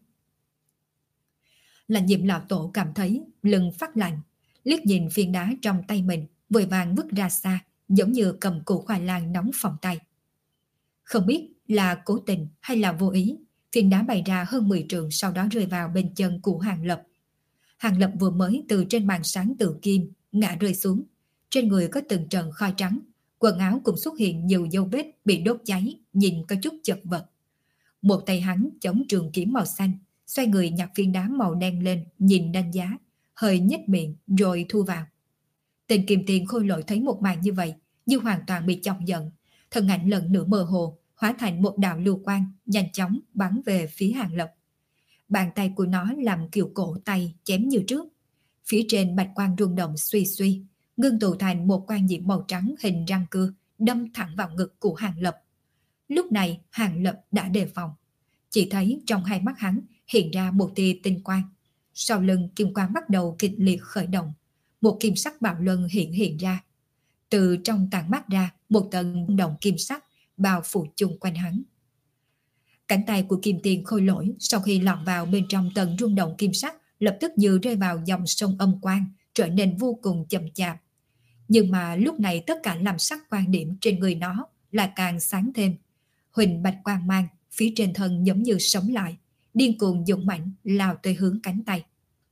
Lạnh Diệm lão tổ cảm thấy lưng phát lạnh, liếc nhìn phiến đá trong tay mình, vội vàng vứt ra xa, giống như cầm củ khoai lang nóng phòng tay. Không biết là cố tình hay là vô ý, phiến đá bay ra hơn mười trượng, sau đó rơi vào bên chân của Hàng Lập. Hàng Lập vừa mới từ trên màn sáng tự kim ngã rơi xuống, trên người có từng trận khói trắng, quần áo cũng xuất hiện nhiều dấu vết bị đốt cháy, nhìn có chút chật vật. Một tay hắn chống trường kiếm màu xanh, xoay người nhặt phiến đá màu đen lên, nhìn đánh giá, hơi nhếch miệng rồi thu vào. Tên Kim Tiền khôi lỗi thấy một màn như vậy, như hoàn toàn bị chọc giận, thân ảnh lần nữa mơ hồ, hóa thành một đạo lưu quang, nhanh chóng bắn về phía Hàng Lập. Bàn tay của nó làm kiểu cổ tay chém như trước. Phía trên bạch quang rung động suy suy, ngưng tụ thành một quan diệm màu trắng hình răng cưa, đâm thẳng vào ngực của Hàng Lập. Lúc này Hàng Lập đã đề phòng, Chỉ thấy trong hai mắt hắn hiện ra một tia tinh quang. Sau lưng kim quang bắt đầu kịch liệt khởi động, một kim sắc bạo luân hiện hiện ra. Từ trong tàn mắt ra một tầng động kim sắc bao phủ chung quanh hắn. Cánh tay của kim tiền khôi lỗi sau khi lọt vào bên trong tầng rung động kim sắc lập tức như rơi vào dòng sông âm quang, trở nên vô cùng chậm chạp. Nhưng mà lúc này tất cả làm sắc quan điểm trên người nó là càng sáng thêm. Huỳnh bạch quang mang phía trên thân giống như sống lại, điên cuồng dũng mãnh lao tới hướng cánh tay.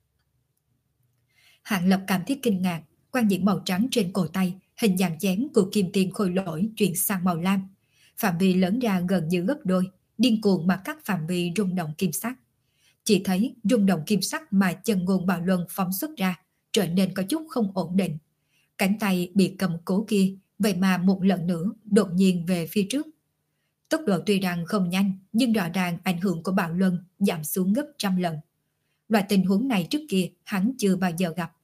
Hạng Lập cảm thấy kinh ngạc, quan điểm màu trắng trên cổ tay, hình dạng chén của kim tiền khôi lỗi chuyển sang màu lam, phạm vi lớn ra gần như gấp đôi, điên cuồng mà cắt phạm vi rung động kim sắc. Chỉ thấy rung động kim sắc mà chân ngôn bạo luân phóng xuất ra trở nên có chút không ổn định. Cánh tay bị cầm cố kia vậy mà một lần nữa đột nhiên về phía trước. Tốc độ tuy rằng không nhanh nhưng rõ ràng ảnh hưởng của bạo luân giảm xuống gấp trăm lần. Loại tình huống này trước kia hắn chưa bao giờ gặp.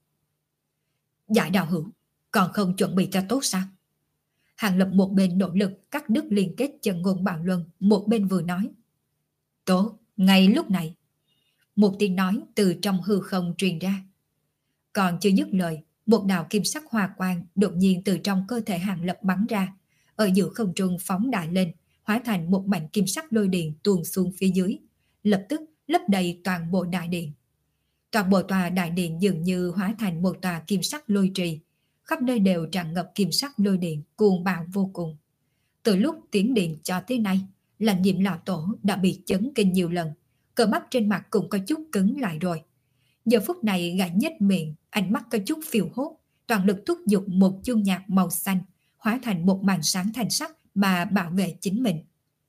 Giải đạo hữu, còn không chuẩn bị cho tốt sao? Hàng Lập một bên nỗ lực cắt đứt liên kết chân ngôn bạo luân, một bên vừa nói. Tốt, ngay lúc này. Một tiếng nói từ trong hư không truyền ra. Còn chưa dứt lời, một đạo kim sắc hoa quang đột nhiên từ trong cơ thể Hàng Lập bắn ra, ở giữa không trung phóng đại lên, hóa thành một mảnh kim sắc lôi điện tuôn xuống phía dưới, lập tức lấp đầy toàn bộ đại điện. Toàn bộ tòa đại điện dường như hóa thành một tòa kim sắc lôi trì, khắp nơi đều tràn ngập kim sắc lôi điện cuồng bạo vô cùng. Từ lúc tiến điện cho tới nay, Lãnh Diệm lão tổ đã bị chấn kinh nhiều lần, cờ mắt trên mặt cũng có chút cứng lại rồi. Giờ phút này gã nhếch miệng, ánh mắt có chút phiêu hốt, toàn lực thúc giục một chuông nhạc màu xanh, hóa thành một màn sáng thanh sắc mà bảo vệ chính mình.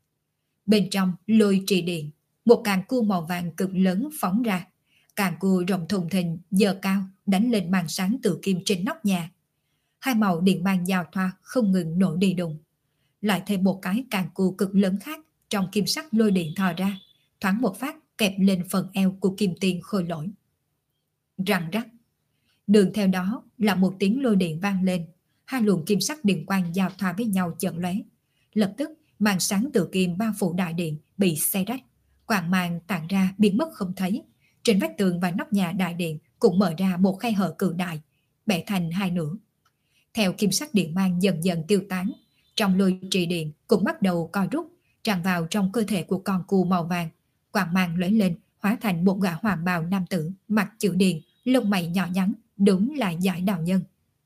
Bên trong lôi trì điện, một càng cua màu vàng cực lớn phóng ra, càng cua rộng thùng thình dơ cao đánh lên màn sáng tự kim trên nóc nhà. Hai màu điện mang giao thoa không ngừng nổ đi đùng. Lại thêm một cái càng cua cực lớn khác trong kim sắc lôi điện thò ra, thoáng một phát kẹp lên phần eo của kim tiền khôi lỗi. Răng rắc. Đường theo đó là một tiếng lôi điện vang lên, hai luồng kim sắc điện quang giao thoa với nhau chợt lóe. Lập tức màn sáng tự kim bao phủ đại điện bị xé rách, quang mang tản ra biến mất không thấy. Trên vách tường và nóc nhà đại điện cũng mở ra một khe hở cự đại, bẻ thành hai nửa. Theo kim sắc điện mang dần dần tiêu tán, trong lôi trì điện cũng bắt đầu co rút, tràn vào trong cơ thể của con cù màu vàng. Quang mang lóe lên, hóa thành một gã hoàng bào nam tử, mặt chữ điền, lông mày nhỏ nhắn, đúng là Giải Đạo Nhân.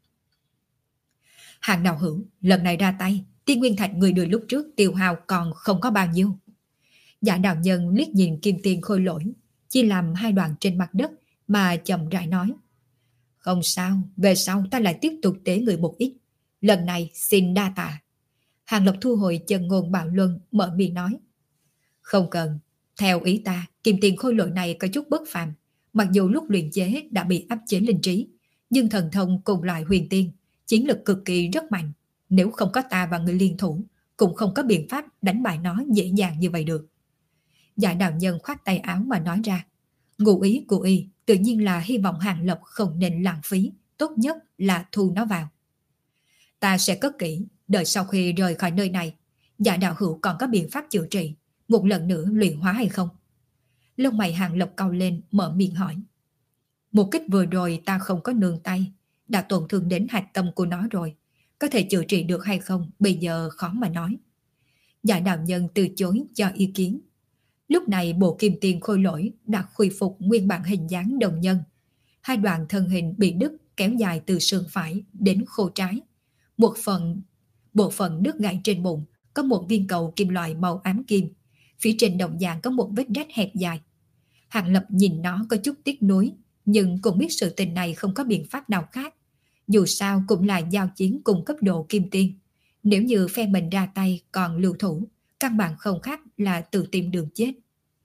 Hàng đạo hữu, lần này ra tay, tiên nguyên thạch người đưa lúc trước tiêu hao còn không có bao nhiêu. Giải Đạo Nhân liếc nhìn kim tiền khôi lỗi, chia làm hai đoạn trên mặt đất mà chậm rãi nói. Không sao, về sau ta lại tiếp tục tế người một ít. Lần này xin đa tạ. Hàng Lập thu hồi chân ngôn bạo luân, mở miệng nói. Không cần, theo ý ta, kim tiền khôi lỗi này có chút bất phàm. Mặc dù lúc luyện chế đã bị áp chế linh trí, nhưng thần thông cùng loại huyền tiên, chiến lực cực kỳ rất mạnh. Nếu không có ta và người liên thủ, cũng không có biện pháp đánh bại nó dễ dàng như vậy được. Giải Đạo Nhân khoát tay áo mà nói ra. Ngụ ý của y tự nhiên là hy vọng Hàng Lập không nên lãng phí, tốt nhất là thu nó vào. Ta sẽ cất kỹ, đợi sau khi rời khỏi nơi này, Giải đạo hữu còn có biện pháp chữa trị, một lần nữa luyện hóa hay không? Lông mày Hàng Lập cau lên, mở miệng hỏi. Một kích vừa rồi ta không có nương tay, đã tổn thương đến hạch tâm của nó rồi, có thể chữa trị được hay không bây giờ khó mà nói. Giải Đạo Nhân từ chối cho ý kiến. Lúc này bộ kim tiền khôi lỗi đã khôi phục nguyên bản hình dáng đồng nhân. Hai đoạn thân hình bị đứt kéo dài từ sườn phải đến khô trái. Một phần, bộ phận đứt gãy trên bụng có một viên cầu kim loại màu ám kim. Phía trên đồng dạng có một vết rách hẹp dài. Hàng Lập nhìn nó có chút tiếc nuối, nhưng cũng biết sự tình này không có biện pháp nào khác. Dù sao cũng là giao chiến cùng cấp độ kim tiên. Nếu như phe mình ra tay còn lưu thủ, căn bản không khác là tự tìm đường chết.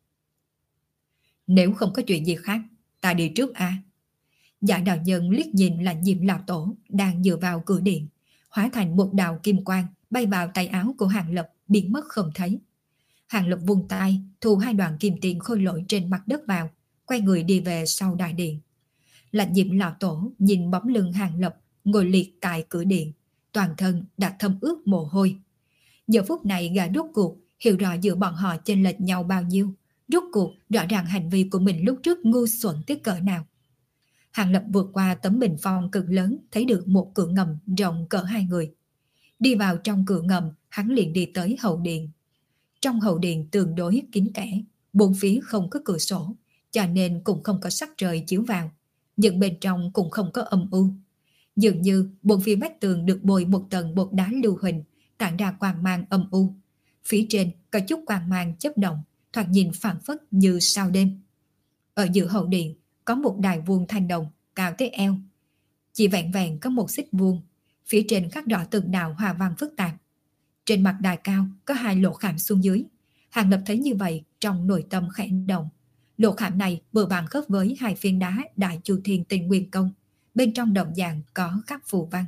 Nếu không có chuyện gì khác, ta đi trước à? Giải Đạo Nhân liếc nhìn Lãnh Diệm lão tổ đang dựa vào cửa điện, hóa thành một đạo kim quang bay vào tay áo của Hàng Lập, biến mất không thấy. Hàng Lập vung tay thu hai đoạn kim tiền khôi lỗi trên mặt đất vào, quay người đi về sau đại điện. Lãnh Diệm lão tổ nhìn bóng lưng Hàng Lập ngồi liệt tại cửa điện, toàn thân đã thấm ướt mồ hôi. Giờ phút này gã rốt cuộc Hiểu rõ giữa bọn họ chênh lệch nhau bao nhiêu, rốt cuộc rõ ràng hành vi của mình lúc trước ngu xuẩn tới cỡ nào. Hàng Lập vượt qua tấm bình phong cực lớn, thấy được một cửa ngầm rộng cỡ hai người. Đi vào trong cửa ngầm, hắn liền đi tới hậu điện. Trong hậu điện tương đối kín kẽ, bốn phía không có cửa sổ, cho nên cũng không có sắc trời chiếu vào, nhưng bên trong cũng không có âm u. Dường như bốn phía vách tường được bồi một tầng bột đá lưu huỳnh, tản ra quang mang âm u. Phía trên có chút quang mang chớp động, thoạt nhìn phảng phất như sao đêm. Ở giữa hậu điện có một đài vuông thanh đồng cao tới eo, chỉ vẹn vẹn có một xích vuông, phía trên khắc rõ từng đạo hoa văn phức tạp. Trên mặt đài cao có hai lỗ khảm xuống dưới. Hàng Lập thấy như vậy trong nội tâm khẽ động. Lỗ khảm này vừa bằng khớp với hai phiến đá Đại Chu Thiên Tinh Nguyên Công, bên trong đồng dạng có khắc phù văn.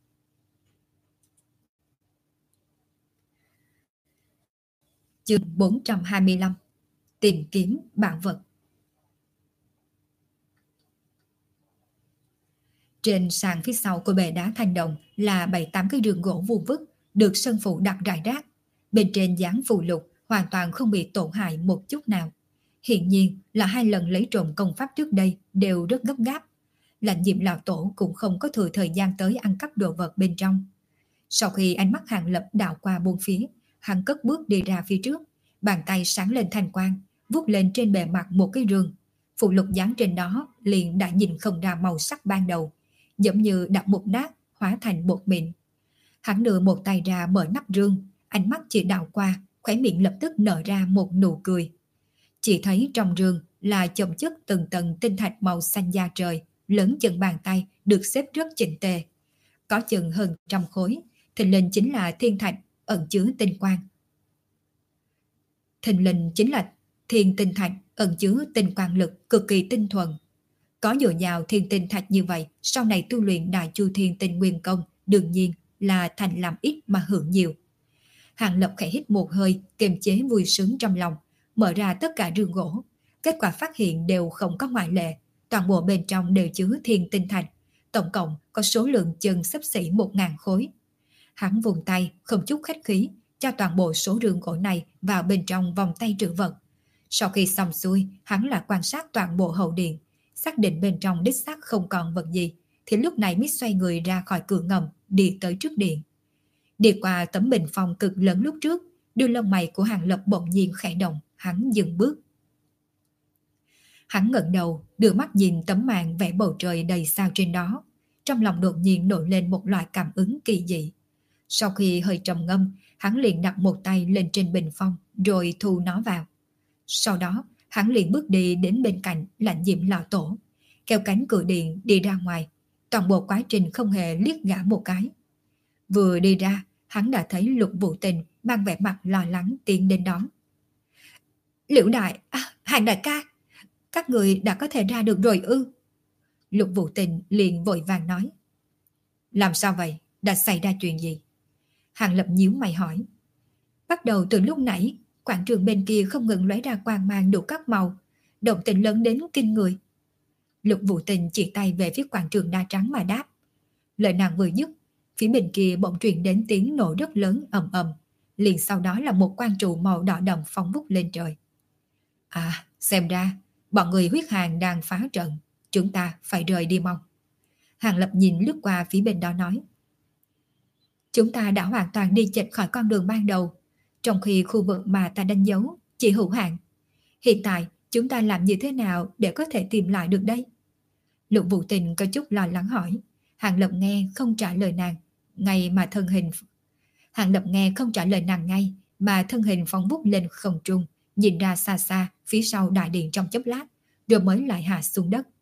Chương bốn trăm hai mươi lăm. Tìm kiếm bảo vật. Trên sàn phía sau của bệ đá thanh đồng là bảy tám cái giường gỗ vuông vức, được sân phụ đặt rải rác. Bên trên dán phù lục hoàn toàn không bị tổn hại một chút nào. Hiện nhiên là hai lần lấy trộm công pháp trước đây đều rất gấp gáp. Lãnh Diệm lão tổ cũng không có thừa thời gian tới ăn cắp đồ vật bên trong. Sau khi ánh mắt Hàng Lập đảo qua bốn phía, hắn cất bước đi ra phía trước, bàn tay sáng lên thanh quang, vuốt lên trên bề mặt một cái rương. Phù lục dán trên đó liền đã nhìn không ra màu sắc ban đầu, giống như đặt một nát hóa thành bột mịn. Hắn đưa một tay ra mở nắp rương, ánh mắt chỉ đảo qua, khóe miệng lập tức nở ra một nụ cười. Chỉ thấy trong rương là chồng chất từng tầng tinh thạch màu xanh da trời, lớn chừng bàn tay, được xếp rất chỉnh tề. Có chừng hơn trăm khối, thình lình chính là thiên thạch ẩn chứa tinh quang. Thình lình chính là thiên tinh thạch ẩn chứa tinh quang lực cực kỳ tinh thuần. Có dồi dào thiên tinh thạch như vậy, sau này tu luyện Đại Chu Thiên Tinh Nguyên Công đương nhiên là thành làm ít mà hưởng nhiều. Hàng Lập khẽ hít một hơi, kiềm chế vui sướng trong lòng, mở ra tất cả rương gỗ. Kết quả phát hiện đều không có ngoại lệ, toàn bộ bên trong đều chứa thiên tinh thạch, tổng cộng có số lượng chừng xấp xỉ một ngàn khối. Hắn vùng tay không chút khách khí, cho toàn bộ số rương gỗ này vào bên trong vòng tay trữ vật. Sau khi xong xuôi, hắn lại quan sát toàn bộ hậu điện, xác định bên trong đích xác không còn vật gì, thì lúc này mới xoay người ra khỏi cửa ngầm, đi tới trước điện. Đi qua tấm bình phong cực lớn lúc trước, đuôi lông mày của Hàng Lập bỗng nhiên khẽ động, hắn dừng bước. Hắn ngẩng đầu, đưa mắt nhìn tấm màn vẽ bầu trời đầy sao trên đó, trong lòng đột nhiên nổi lên một loại cảm ứng kỳ dị. Sau khi hơi trầm ngâm, hắn liền đặt một tay lên trên bình phong, rồi thu nó vào. Sau đó, hắn liền bước đi đến bên cạnh Lãnh Diệm lão tổ, kéo cánh cửa điện đi ra ngoài. Toàn bộ quá trình không hề liếc gã một cái. Vừa đi ra, hắn đã thấy Lục Vũ Tình mang vẻ mặt lo lắng tiến đến đón. Liễu đại, à, Hàng đại ca, các người đã có thể ra được rồi ư? Lục Vũ Tình liền vội vàng nói. Làm sao vậy? Đã xảy ra chuyện gì? Hàng Lập nhíu mày hỏi. Bắt đầu từ lúc nãy, quảng trường bên kia không ngừng lóe ra quang mang đủ các màu, động tĩnh lớn đến kinh người. Lục Vũ Tình chỉ tay về phía quảng trường đa trắng mà đáp. Lời nàng vừa dứt, phía bên kia bỗng truyền đến tiếng nổ rất lớn ầm ầm, liền sau đó là một quang trụ màu đỏ đậm phóng vút lên trời. À, xem ra bọn người huyết hàng đang phá trận, chúng ta phải rời đi mau. Hàng Lập nhìn lướt qua phía bên đó nói. Chúng ta đã hoàn toàn đi chệch khỏi con đường ban đầu, trong khi khu vực mà ta đánh dấu chỉ hữu hạn. Hiện tại chúng ta làm như thế nào để có thể tìm lại được đây? Lục Vũ Tình có chút lo lắng hỏi. Hàng Lập nghe không trả lời nàng, ngay mà thân hình Hàng Lập nghe không trả lời nàng ngay mà thân hình phóng vút lên không trung, nhìn ra xa xa phía sau đại điện trong chốc lát, rồi mới lại hạ xuống đất.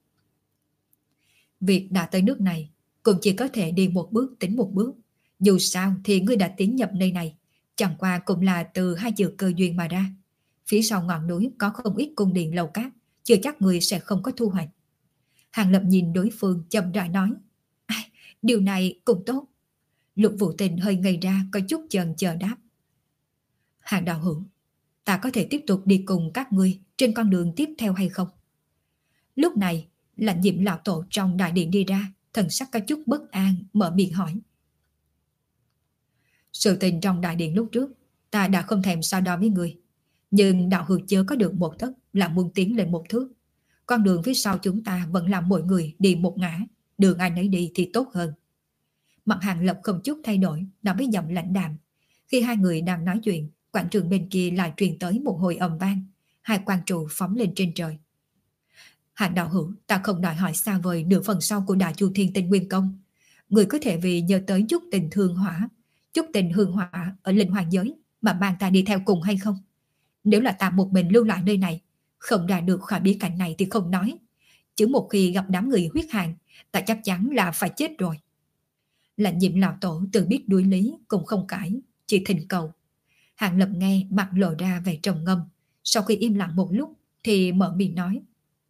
Việc đã tới nước này, cũng chỉ có thể đi một bước tính một bước. Dù sao thì ngươi đã tiến nhập nơi này, chẳng qua cũng là từ hai chữ cơ duyên mà ra. Phía sau ngọn núi có không ít cung điện lầu cát, chưa chắc người sẽ không có thu hoạch. Hàng Lập nhìn đối phương chậm rãi nói. À, điều này cũng tốt. Lục Vũ Tình hơi ngây ra, có chút chần chờ đáp. Hàng đạo hữu, ta có thể tiếp tục đi cùng các ngươi trên con đường tiếp theo hay không? Lúc này, Lãnh Diệm lão tổ trong đại điện đi ra, thần sắc có chút bất an, mở miệng hỏi. Sự tình trong đại điện lúc trước, Ta đã không thèm so đo với người, nhưng đạo hữu chớ có được một tấc là muốn tiến lên một thước. Con đường phía sau chúng ta vẫn là mỗi người đi một ngã, đường ai nấy đi thì tốt hơn. Mặt Hàng Lập không chút thay đổi, nói với giọng lãnh đạm. Khi hai người đang nói chuyện, quảng trường bên kia lại truyền tới một hồi ầm vang, hai quan trụ phóng lên trên trời. Hàng đạo hữu, ta không đòi hỏi xa vời nửa phần sau của Đại Chu Thiên Tinh Nguyên Công. Người có thể vì nhớ tới chút tình thương hỏa, chút tình hương hỏa ở linh hoàng giới mà mang ta đi theo cùng hay không? Nếu là ta một mình lưu lại nơi này, không ra được khỏi bí cảnh này thì không nói, chứ một khi gặp đám người huyết hàn, ta chắc chắn là phải chết rồi. Lạnh Diệm lão tổ tự biết đuổi lý cũng không cãi, chỉ thỉnh cầu. Hàng Lập nghe mặt lộ ra vẻ trầm ngâm, sau khi im lặng một lúc thì mở miệng nói: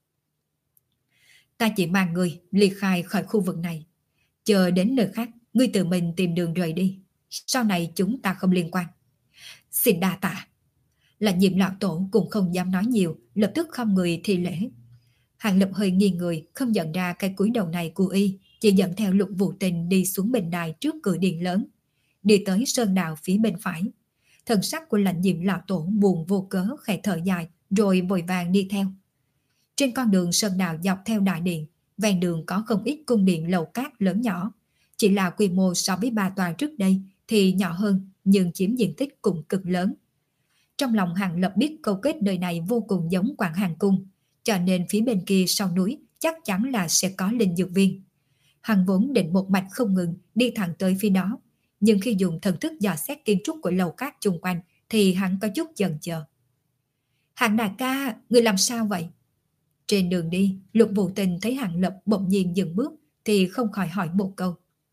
Ta chỉ mang người ly khai khỏi khu vực này, chờ đến nơi khác ngươi tự mình tìm đường rời đi, sau này chúng ta không liên quan. Xin đa tạ. Lạnh Diệm lão tổ cũng không dám nói nhiều, lập tức khom người thi lễ. Hàng Lập hơi nghiêng người, không nhận ra cái cúi đầu này của y, chỉ dẫn theo Lục Vũ Tình đi xuống bình đài trước cửa điện lớn, đi tới sơn đạo phía bên phải. Thần sắc của Lạnh Diệm lão tổ buồn vô cớ khẽ thở dài, rồi vội vàng đi theo. Trên con đường sơn đạo dọc theo đại điện, ven đường có không ít cung điện lầu cát lớn nhỏ, chỉ là quy mô so với ba tòa trước đây thì nhỏ hơn, nhưng chiếm diện tích cũng cực lớn. Trong lòng Hàng Lập biết câu kết nơi này vô cùng giống Quảng Hàng Cung, cho nên phía bên kia sau núi chắc chắn là sẽ có linh dược viên. Hắn vốn định một mạch không ngừng đi thẳng tới phía đó, nhưng khi dùng thần thức dò xét kiến trúc của lầu cát chung quanh thì hắn có chút chần chờ. Hàng đại ca, người làm sao vậy? Trên đường đi, Lục Vũ Tình thấy Hàng Lập bỗng nhiên dừng bước thì không khỏi hỏi một câu.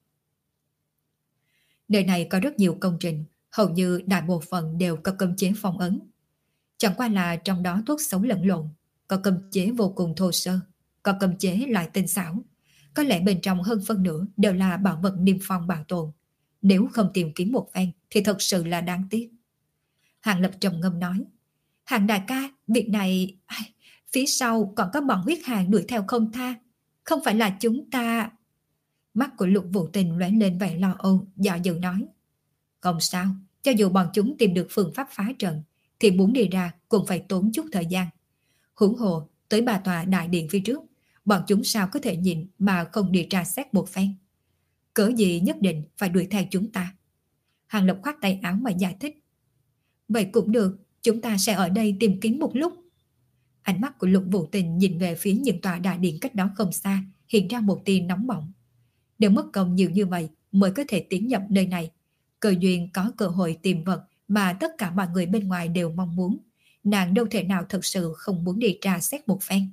Nơi này có rất nhiều công trình, hầu như đại bộ phận đều có cấm chế phong ấn. Chẳng qua là trong đó thuốc xấu lẫn lộn, có cấm chế vô cùng thô sơ, có cấm chế lại tinh xảo. Có lẽ bên trong hơn phân nửa đều là bảo vật niêm phong bảo tồn. Nếu không tìm kiếm một phen thì thật sự là đáng tiếc. Hàng Lập trầm ngâm nói: Hàng đại ca, việc này... Phía sau còn có bọn huyết hàn đuổi theo không tha. Không phải là chúng ta... Mắt của Lục Vũ Tình lóe lên vẻ lo âu, dò dự nói: Không sao, cho dù bọn chúng tìm được phương pháp phá trận thì muốn đi ra cũng phải tốn chút thời gian. Huống hồ tới bà tòa đại điện phía trước, bọn chúng sao có thể nhìn mà không đi tra xét một phen? Cớ gì nhất định phải đuổi theo chúng ta? Hàng Lập khoát tay áo mà giải thích: Vậy cũng được, chúng ta sẽ ở đây tìm kiếm một lúc. Ánh mắt của Lục Vũ Tình nhìn về phía những tòa đại điện cách đó không xa, hiện ra một tia nóng bỏng. Nếu mất công nhiều như vậy mới có thể tiến nhập nơi này, cơ duyên có cơ hội tìm vật mà tất cả mọi người bên ngoài đều mong muốn, nàng đâu thể nào thật sự không muốn đi tra xét một phen.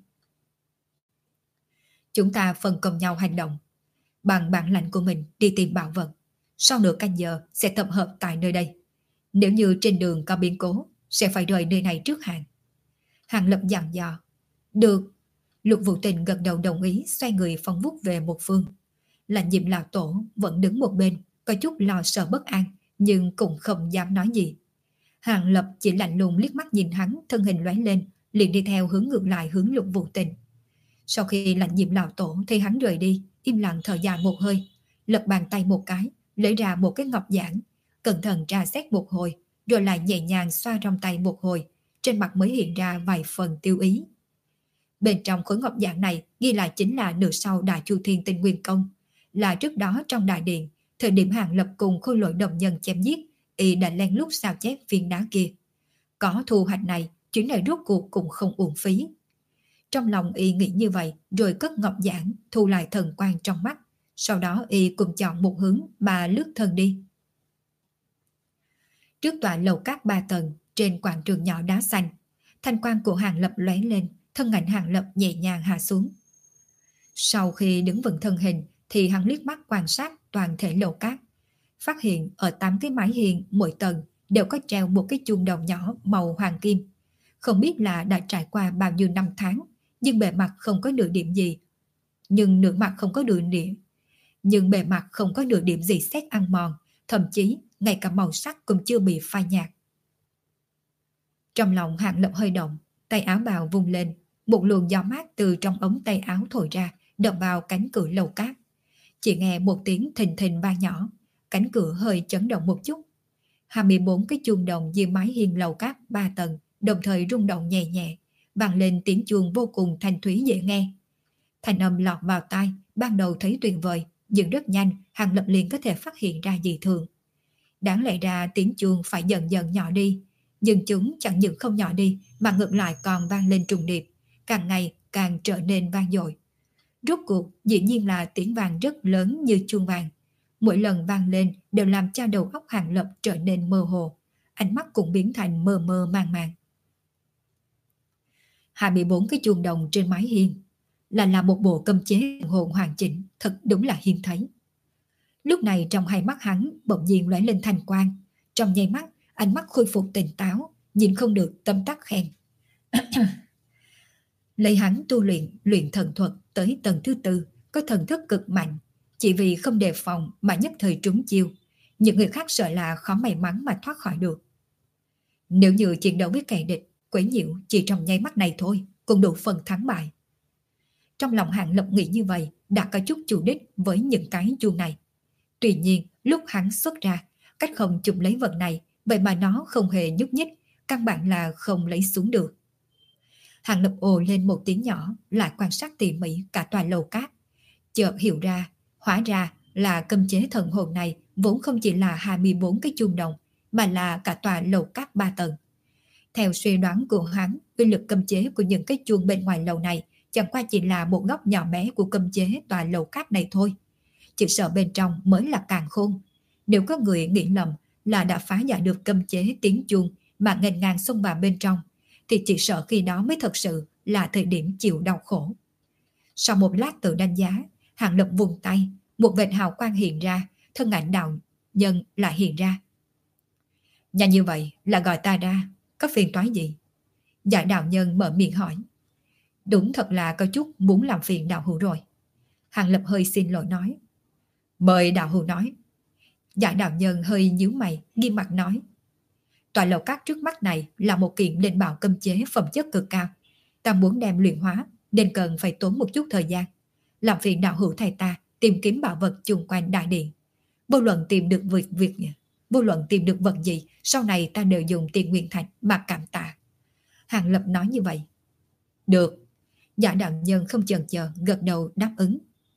Chúng ta phân công nhau hành động, bằng bản lãnh của mình đi tìm bảo vật. Sau nửa canh giờ sẽ tập hợp tại nơi đây. Nếu như trên đường có biến cố, sẽ phải rời nơi này trước hạn. Hàng Lập dặn dò. Được. Lục Vũ Tình gật đầu đồng ý, xoay người phóng vút về một phương. Lạnh Diệm lão tổ vẫn đứng một bên, có chút lo sợ bất an, nhưng cũng không dám nói gì. Hàng Lập chỉ lạnh lùng liếc mắt nhìn hắn, thân hình lóe lên, liền đi theo hướng ngược lại hướng Lục Vũ Tình. Sau khi Lạnh Diệm lão tổ thấy hắn rời đi, im lặng thở dài một hơi, lật bàn tay một cái, lấy ra một cái ngọc giản, cẩn thận tra xét một hồi, rồi lại nhẹ nhàng xoa trong tay một hồi, trên mặt mới hiện ra vài phần tiêu ý. Bên trong khối ngọc giản này ghi lại chính là nửa sau Đại Chu Thiên Tinh Nguyên Công, là trước đó trong đại điện, thời điểm Hàng Lập cùng Khôi Lỗi đồng nhân chém giết, y đã lén lút sao chép viên đá kia. Có thu hoạch này, chuyến này rốt cuộc cũng không uổng phí. Trong lòng y nghĩ như vậy, rồi cất ngọc giản, thu lại thần quang trong mắt. Sau đó y cùng chọn một hướng mà lướt thân đi. Trước tòa lầu cát ba tầng, trên quảng trường nhỏ đá xanh, thanh quang của Hàng Lập lóe lên, thân ảnh Hàng Lập nhẹ nhàng hạ xuống. Sau khi đứng vững thân hình, thì hắn liếc mắt quan sát toàn thể lầu cát, phát hiện ở tám cái mái hiên mỗi tầng đều có treo một cái chuông đồng nhỏ màu hoàng kim. Không biết là đã trải qua bao nhiêu năm tháng, nhưng bề mặt không có nửa điểm gì. Nhưng nửa mặt không có nửa điểm. Nhưng bề mặt không có nửa điểm gì sét ăn mòn, thậm chí ngay cả màu sắc cũng chưa bị phai nhạt. Trong lòng Hàng Lập hơi động, tay áo bào vung lên, một luồng gió mát từ trong ống tay áo thổi ra, đập vào cánh cửa lầu cát. Chỉ nghe một tiếng thình thình ba nhỏ, cánh cửa hơi chấn động một chút. hai mươi bốn cái chuông đồng dưới mái hiên lầu cát ba tầng đồng thời rung động nhẹ nhẹ, vang lên tiếng chuông vô cùng thanh thúy dễ nghe. Thanh âm lọt vào tai, ban đầu thấy tuyệt vời, nhưng rất nhanh Hàng Lập liền có thể phát hiện ra dị thường. Đáng lẽ ra tiếng chuông phải dần dần nhỏ đi, nhưng chúng chẳng những không nhỏ đi mà ngược lại còn vang lên trùng điệp, càng ngày càng trở nên vang dội. Rốt cuộc dĩ nhiên là tiếng vang rất lớn như chuông vàng. Mỗi lần vang lên đều làm cho đầu óc Hàng Lập trở nên mơ hồ, ánh mắt cũng biến thành mơ mơ màng màng. hai mươi bốn cái chuông đồng trên mái hiên là là một bộ cấm chế hồn hoàn chỉnh, thật đúng là hiếm thấy. Lúc này trong hai mắt hắn bỗng nhiên lóe lên thành quang, trong nháy mắt ánh mắt khôi phục tỉnh táo, nhìn không được tâm tắc khen. Lấy hắn tu luyện luyện thần thuật tới tầng thứ tư, có thần thức cực mạnh, chỉ vì không đề phòng mà nhất thời trúng chiêu, những người khác sợ là khó may mắn mà thoát khỏi được. Nếu như chiến đấu với kẻ địch, quấy nhiễu chỉ trong nháy mắt này thôi cũng đủ phần thắng bại. Trong lòng Hàng Lập nghĩ như vậy, đã có chút chủ đích với những cái chuông này. Tuy nhiên lúc hắn xuất ra, cách không chụp lấy vật này, vậy mà nó không hề nhúc nhích, căn bản là không lấy xuống được. Hàng Lập ồ lên một tiếng nhỏ, lại quan sát tỉ mỉ cả tòa lầu cát, chợt hiểu ra, hóa ra là cấm chế thần hồn này vốn không chỉ là hai mươi bốn cái chuông đồng, mà là cả tòa lầu cát ba tầng. Theo suy đoán của hắn, uy lực cấm chế của những cái chuông bên ngoài lầu này chẳng qua chỉ là một góc nhỏ bé của cấm chế tòa lầu cát này thôi. Chỉ sợ bên trong mới là càng khôn. Nếu có người nghĩ lầm là đã phá giải được cấm chế tiếng chuông mà nghênh ngang xông vào bên trong, thì chỉ sợ khi đó mới thật sự là thời điểm chịu đau khổ. Sau một lát tự đánh giá, Hàng Lập vùng tay, một vệt hào quang hiện ra, thân ảnh đạo nhân lại hiện ra. Nhanh như vậy là gọi ta ra, có phiền toái gì? Dạ đạo nhân mở miệng hỏi. Đúng thật là có chút muốn làm phiền đạo hữu rồi. Hàng Lập hơi xin lỗi nói. Mời đạo hữu nói. Dạ đạo nhân hơi nhíu mày, nghiêm mặt nói. Tòa lầu cát trước mắt này là một kiện linh bảo cấm chế phẩm chất cực cao. Ta muốn đem luyện hóa, nên cần phải tốn một chút thời gian. Làm phiền đạo hữu thầy ta tìm kiếm bảo vật chung quanh đại điện. Vô luận tìm được việc việc vô luận tìm được vật gì, sau này ta đều dùng tiền nguyên thạch mà cảm tạ. Hàng Lập nói như vậy. Được. Dạ đạo nhân không chần chờ gật đầu đáp ứng.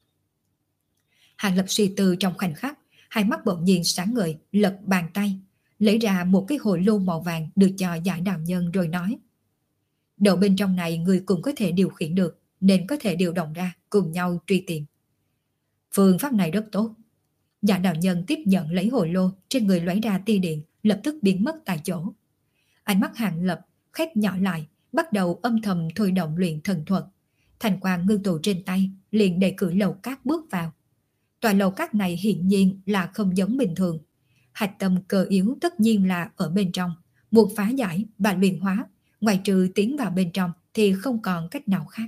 Hàng Lập suy tư trong khoảnh khắc, hai mắt bỗng nhiên sáng ngời, lật bàn tay, lấy ra một cái hồ lô màu vàng đưa cho dạ đạo nhân rồi nói. Đồ bên trong này người cũng có thể điều khiển được, nên có thể điều động ra cùng nhau truy tìm. Phương pháp này rất tốt. Dạ đạo nhân tiếp nhận lấy hồ lô, trên người lóe ra tia điện, lập tức biến mất tại chỗ. Ánh mắt Hàng Lập khép nhỏ lại, bắt đầu âm thầm thôi động luyện thần thuật. Thành quang ngưng tụ trên tay, liền đẩy cửa lầu cát bước vào. Tòa lầu cát này hiển nhiên là không giống bình thường. Hạch tâm cơ yếu tất nhiên là ở bên trong, buộc phá giải và luyện hóa, ngoài trừ tiến vào bên trong thì không còn cách nào khác.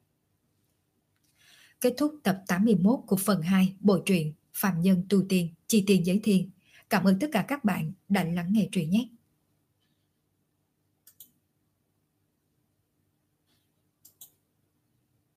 Kết thúc tập tám mươi mốt của phần hai bộ truyện Phạm Nhân Tu Tiên, Chi Tiên Giới Thiên. Cảm ơn tất cả các bạn đã lắng nghe truyện nhé.